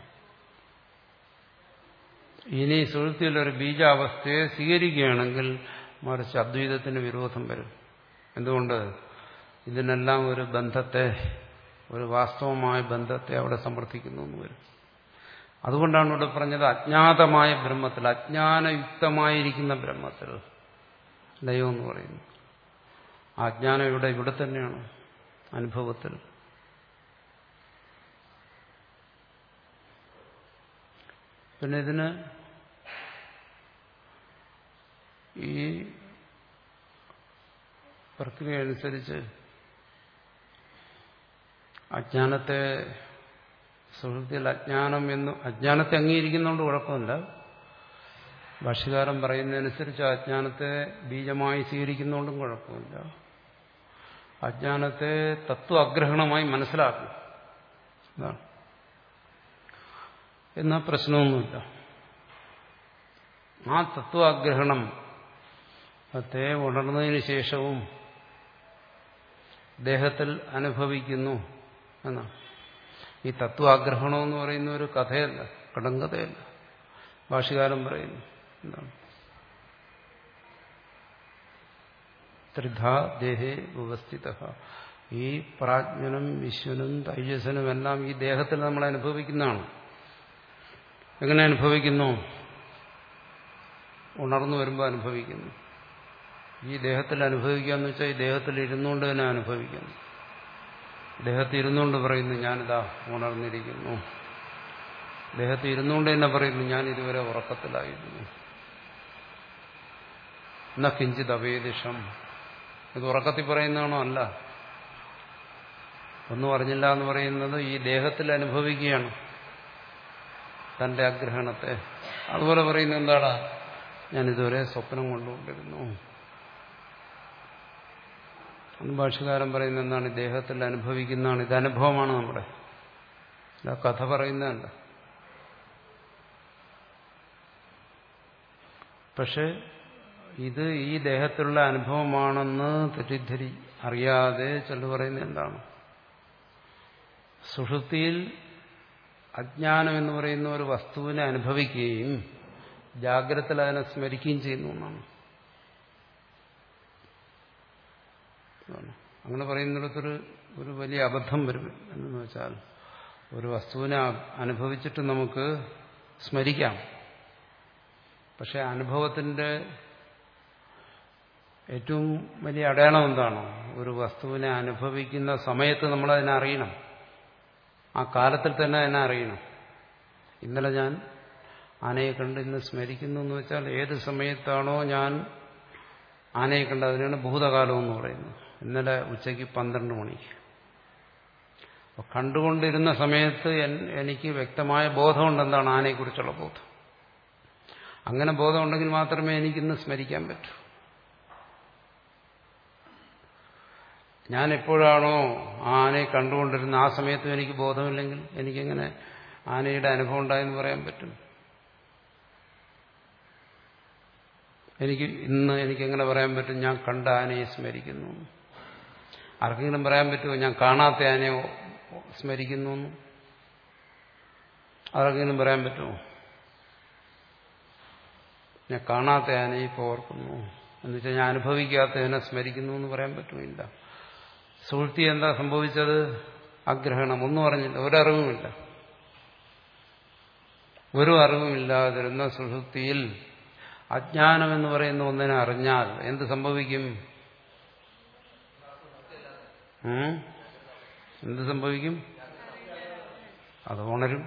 ഇനി സുഷുപ്തിയിലൊരു ബീജാവസ്ഥയെ സ്വീകരിക്കുകയാണെങ്കിൽ മറിച്ച് അദ്വൈതത്തിന് വിരോധം വരും. എന്തുകൊണ്ട്? ഇതിനെല്ലാം ഒരു ബന്ധത്തെ, ഒരു വാസ്തവമായ ബന്ധത്തെ അവിടെ സമർത്ഥിക്കുന്നു എന്ന് വരും. അതുകൊണ്ടാണ് ഇവിടെ പറഞ്ഞത് അജ്ഞാതമായ ബ്രഹ്മത്തിൽ, അജ്ഞാനയുക്തമായിരിക്കുന്ന ബ്രഹ്മത്തിൽ ലയം എന്ന് പറയുന്നു. ആ അജ്ഞാനം ഇവിടെ ഇവിടെ തന്നെയാണ്, അനുഭവത്തിൽ. പിന്നെ ഇതിന് ഈ പ്രക്രിയ അനുസരിച്ച് അജ്ഞാനത്തെ സുഷുപ്തിയിൽ അജ്ഞാനം എന്ന് അജ്ഞാനത്തെ അംഗീകരിക്കുന്നതുകൊണ്ട് കുഴപ്പമില്ല. ഭാഷ്യകാരൻ പറയുന്നതനുസരിച്ച് അജ്ഞാനത്തെ ബീജമായി സ്വീകരിക്കുന്നതുകൊണ്ടും കുഴപ്പമില്ല. അജ്ഞാനത്തെ തത്വാഗ്രഹണമായി മനസ്സിലാക്കും, അതാണ്. എന്നാൽ പ്രശ്നമൊന്നുമില്ല. ആ തത്വാഗ്രഹണം ത്തെ ഉണർന്നതിന് ശേഷവും ദേഹത്തിൽ അനുഭവിക്കുന്നു എന്നാണ്. ഈ തത്വാഗ്രഹണം എന്ന് പറയുന്ന ഒരു കഥയല്ല, കടങ്കഥയല്ല. ഭാഷ്യകാരൻ പറയുന്നു എന്താണ്? ത്രിധാ ദേഹേ വ്യവസ്ഥിത. ഈ പ്രാജ്ഞനും വിശ്വനും തൈജസനും എല്ലാം ഈ ദേഹത്തിൽ നമ്മൾ അനുഭവിക്കുന്നതാണ്. എങ്ങനെ അനുഭവിക്കുന്നു? ഉണർന്നു വരുമ്പോൾ അനുഭവിക്കുന്നു. ഈ ദേഹത്തിൽ അനുഭവിക്കുക എന്ന് വെച്ചാൽ ഈ ദേഹത്തിൽ ഇരുന്നുകൊണ്ട് തന്നെ അനുഭവിക്കുന്നു. ദേഹത്തിൽ ഇരുന്നുകൊണ്ട് പറയുന്നു ഞാനിതാ ഉണർന്നിരിക്കുന്നു. ദേഹത്ത് ഇരുന്നുകൊണ്ട് തന്നെ പറയുന്നു ഞാൻ ഇതുവരെ ഉറക്കത്തിലായിരുന്നു. ന കിഞ്ചിത് അവേദിഷം. ഇത് ഉറക്കത്തിൽ പറയുന്നതാണോ? അല്ല. ഒന്നും അറിഞ്ഞില്ല എന്ന് പറയുന്നത് ഈ ദേഹത്തിൽ അനുഭവിക്കുകയാണ് തന്റെ അഗ്രഹണത്തെ. അതുപോലെ പറയുന്നത് എന്താണ്? ഞാൻ ഇതുവരെ സ്വപ്നം കൊണ്ടുകൊണ്ടിരുന്നു. അന്ന് ഭാഷ്യകാരൻ പറയുന്നത് എന്താണ്? ദേഹത്തിൽ അനുഭവിക്കുന്നതാണ്. ഇത് അനുഭവമാണ് നമ്മുടെ, അല്ല കഥ പറയുന്നതല്ല. പക്ഷെ ഇത് ഈ ദേഹത്തിലുള്ള അനുഭവമാണെന്ന് തെറ്റിദ്ധരി അറിയാതെ ചിലർ പറയുന്നത് എന്താണ്? സുഷുപ്തിയിൽ അജ്ഞാനം എന്ന് പറയുന്ന ഒരു വസ്തുവിനെ അനുഭവിക്കുകയും ജാഗ്രതയിൽ അതിനെ സ്മരിക്കുകയും ചെയ്യുന്നു എന്നാണ്. അങ്ങനെ പറയുന്നിടത്തൊരു ഒരു വലിയ അബദ്ധം വരും. എന്തെന്ന് വെച്ചാൽ ഒരു വസ്തുവിനെ അനുഭവിച്ചിട്ട് നമുക്ക് സ്മരിക്കാം. പക്ഷെ അനുഭവത്തിന്റെ ഏറ്റവും വലിയ അടയാളം എന്താണ്? ഒരു വസ്തുവിനെ അനുഭവിക്കുന്ന സമയത്ത് നമ്മളതിനെ അറിയണം. ആ കാലത്തിൽ തന്നെ അതിനെ അറിയണം. ഇന്നലെ ഞാൻ ആനയെ കണ്ട് ഇന്ന് സ്മരിക്കുന്നു എന്ന് വെച്ചാൽ ഏത് സമയത്താണോ ഞാൻ ആനയെ കണ്ട്, അതിനാണ് ഭൂതകാലം എന്ന് പറയുന്നത്. ഇന്നലെ ഉച്ചയ്ക്ക് പന്ത്രണ്ട് മണിക്ക് അപ്പോൾ കണ്ടുകൊണ്ടിരുന്ന സമയത്ത് എനിക്ക് വ്യക്തമായ ബോധമുണ്ട് എന്താണ് ആനയെക്കുറിച്ചുള്ള ബോധം. അങ്ങനെ ബോധമുണ്ടെങ്കിൽ മാത്രമേ എനിക്കിന്ന് സ്മരിക്കാൻ പറ്റൂ. ഞാൻ എപ്പോഴാണോ ആ ആനയെ കണ്ടുകൊണ്ടിരുന്ന ആ സമയത്തും എനിക്ക് ബോധമില്ലെങ്കിൽ എനിക്കെങ്ങനെ ആനയുടെ അനുഭവം ഉണ്ടായെന്ന് പറയാൻ പറ്റും? എനിക്ക് ഇന്ന് എനിക്കെങ്ങനെ പറയാൻ പറ്റും ഞാൻ കണ്ട ആനയെ സ്മരിക്കുന്നു? ആർക്കെങ്കിലും പറയാൻ പറ്റുമോ ഞാൻ കാണാത്ത ആനയെ സ്മരിക്കുന്നു? ആർക്കെങ്കിലും പറയാൻ പറ്റുമോ ഞാൻ കാണാത്ത ആനയെ ഇപ്പോൾ ഓർക്കുന്നു എന്ന് വെച്ചാൽ ഞാൻ അനുഭവിക്കാത്തതിനെ സ്മരിക്കുന്നു എന്ന് പറയാൻ പറ്റുമില്ല. സുഷുപ്തി എന്താ സംഭവിച്ചത്? അഗ്രഹണം. ഒന്നും അറിഞ്ഞില്ല, ഒരറിവുമില്ല. ഒരു അറിവുമില്ലാതിരുന്ന സുഷുപ്തിയിൽ അജ്ഞാനം എന്ന് പറയുന്ന ഒന്നിനെ അറിഞ്ഞാൽ എന്ത് സംഭവിക്കും? എന്ത് സംഭവിക്കും? അത് ഉണരും.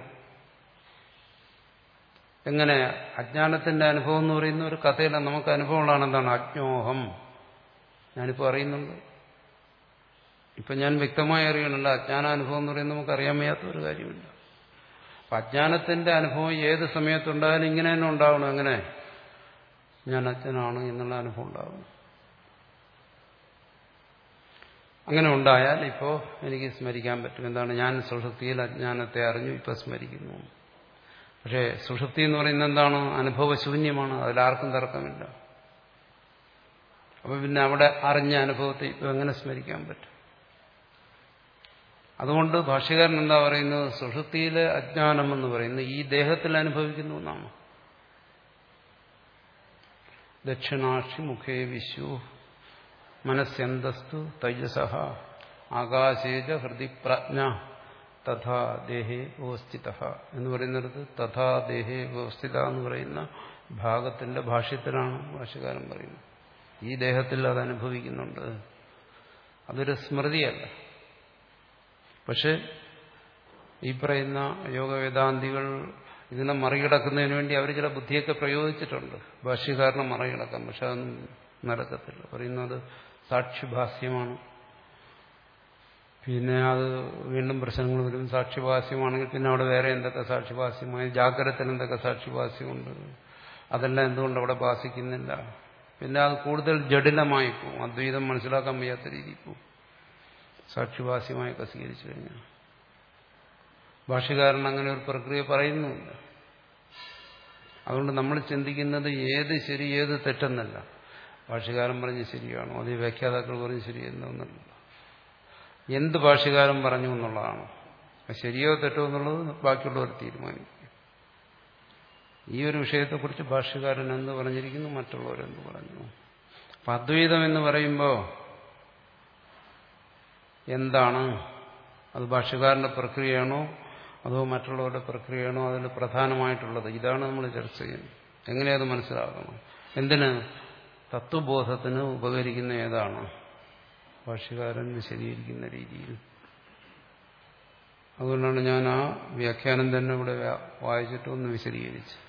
എങ്ങനെ? അജ്ഞാനത്തിന്റെ അനുഭവം എന്ന് പറയുന്ന ഒരു കഥയില്ല. നമുക്ക് അനുഭവമുള്ളതാണ് എന്താണ്? അജ്ഞോഹം. ഞാനിപ്പോൾ അറിയുന്നുണ്ട്. ഇപ്പം ഞാൻ വ്യക്തമായി അറിയണമല്ലോ. അജ്ഞാനാനുഭവം എന്ന് പറയുന്നത് നമുക്ക് അറിയാൻ വയ്യാത്ത ഒരു കാര്യമില്ല. അപ്പം അജ്ഞാനത്തിന്റെ അനുഭവം ഏത് സമയത്തുണ്ടായാലും ഇങ്ങനെ തന്നെ ഉണ്ടാവണം. എങ്ങനെ? ഞാൻ അജ്ഞനാണ് എന്നുള്ള അനുഭവം ഉണ്ടാവണം. അങ്ങനെ ഉണ്ടായാൽ ഇപ്പോൾ എനിക്ക് സ്മരിക്കാൻ പറ്റും. എന്താണ്? ഞാൻ സുഷുപ്തിയിൽ അജ്ഞാനത്തെ അറിഞ്ഞു, ഇപ്പം സ്മരിക്കുന്നു. പക്ഷേ സുഷുപ്തി എന്ന് പറയുന്നത് എന്താണ്? അനുഭവശൂന്യമാണ്. അതിലാർക്കും തർക്കമില്ല. അപ്പൊ പിന്നെ അവിടെ അറിഞ്ഞ അനുഭവത്തെ ഇപ്പം എങ്ങനെ സ്മരിക്കാൻ പറ്റും? അതുകൊണ്ട് ഭാഷ്യകാരൻ എന്താ പറയുന്നത്? സുഷുപ്തിയിലെ അജ്ഞാനം എന്ന് പറയുന്നത് ഈ ദേഹത്തിൽ അനുഭവിക്കുന്നു എന്നാണ്. ദക്ഷിണാക്ഷി മുഖേ വിശ്വു മനസ്യന്തസ്തു തൈജസഃ ആകാശേജ ഹൃദി പ്രജ്ഞ തഥാ ദേഹേ വ്യവസ്ഥിതഃ എന്ന് പറയുന്നിടത്ത് തഥാ ദേഹേ വ്യവസ്ഥിത എന്ന് പറയുന്ന ഭാഗത്തിന്റെ ഭാഷ്യത്തിലാണ് ഭാഷ്യകാരൻ പറയുന്നത്. ഈ ദേഹത്തിൽ അത് അനുഭവിക്കുന്നുണ്ട്. അതൊരു സ്മൃതിയല്ല. പക്ഷെ ഈ പറയുന്ന യോഗവേദാന്തികൾ ഇതിനെ മറികടക്കുന്നതിന് വേണ്ടി അവർ ചില ബുദ്ധിയൊക്കെ പ്രയോഗിച്ചിട്ടുണ്ട്. ഭാഷ്യകാരനെ മറികടക്കാം. പക്ഷെ അതൊന്നും നടക്കത്തില്ല. പറയുന്നത് സാക്ഷിഭാസ്യമാണ്. പിന്നെ അത് വീണ്ടും പ്രശ്നങ്ങൾ വരും. സാക്ഷിഭാസ്യമാണെങ്കിൽ പിന്നെ അവിടെ വേറെ എന്തൊക്കെ സാക്ഷിഭാസ്യമായി, ജാഗ്രതത്തിൽ എന്തൊക്കെ സാക്ഷിഭാസ്യമുണ്ട്, അതെല്ലാം എന്തുകൊണ്ട് അവിടെ ഭാസിക്കുന്നില്ല? പിന്നെ അത് കൂടുതൽ ജഡിലമായി പോകും. അദ്വൈതം മനസ്സിലാക്കാൻ വയ്യാത്ത രീതിയിൽ പോകും സാക്ഷിഭാസ്യമായൊക്കെ സ്വീകരിച്ചു കഴിഞ്ഞാൽ. ഭാഷ്യകാരൻ അങ്ങനെ ഒരു പ്രക്രിയ പറയുന്നുമില്ല. അതുകൊണ്ട് നമ്മൾ ചിന്തിക്കുന്നത് ഏത് ശരി ഏത് തെറ്റെന്നല്ല. ഭാഷ്യകാരൻ പറഞ്ഞ് ശരിയാണോ, അത് വ്യാഖ്യാതാക്കൾ പറഞ്ഞ് ശരിയെന്നൊന്നല്ല. എന്ത് ഭാഷ്യകാരൻ പറഞ്ഞു എന്നുള്ളതാണ്. ശരിയോ തെറ്റോ എന്നുള്ളത് ബാക്കിയുള്ളവർ തീരുമാനിക്കും. ഈ ഒരു വിഷയത്തെക്കുറിച്ച് ഭാഷ്യകാരൻ എന്ത് പറഞ്ഞിരിക്കുന്നു, മറ്റുള്ളവരെന്ത് പറഞ്ഞു. അപ്പം അദ്വൈതം എന്ന് പറയുമ്പോൾ എന്താണ്? അത് ഭാഷ്യകാരന്റെ പ്രക്രിയയാണോ അതോ മറ്റുള്ളവരുടെ പ്രക്രിയയാണോ അതിൽ പ്രധാനമായിട്ടുള്ളത്? ഇതാണ് നമ്മൾ ചർച്ച ചെയ്യുന്നത്. എങ്ങനെയത് മനസ്സിലാക്കണം? എന്തിന്? തത്വബോധത്തിന് ഉപകരിക്കുന്ന ഏതാണ്? ഭാഷ്യകാരൻ വിശദീകരിക്കുന്ന രീതിയിൽ. അതുകൊണ്ടാണ് ഞാൻ ആ വ്യാഖ്യാനം തന്നെ ഇവിടെ വായിച്ചിട്ട് ഒന്ന് വിശദീകരിച്ചത്.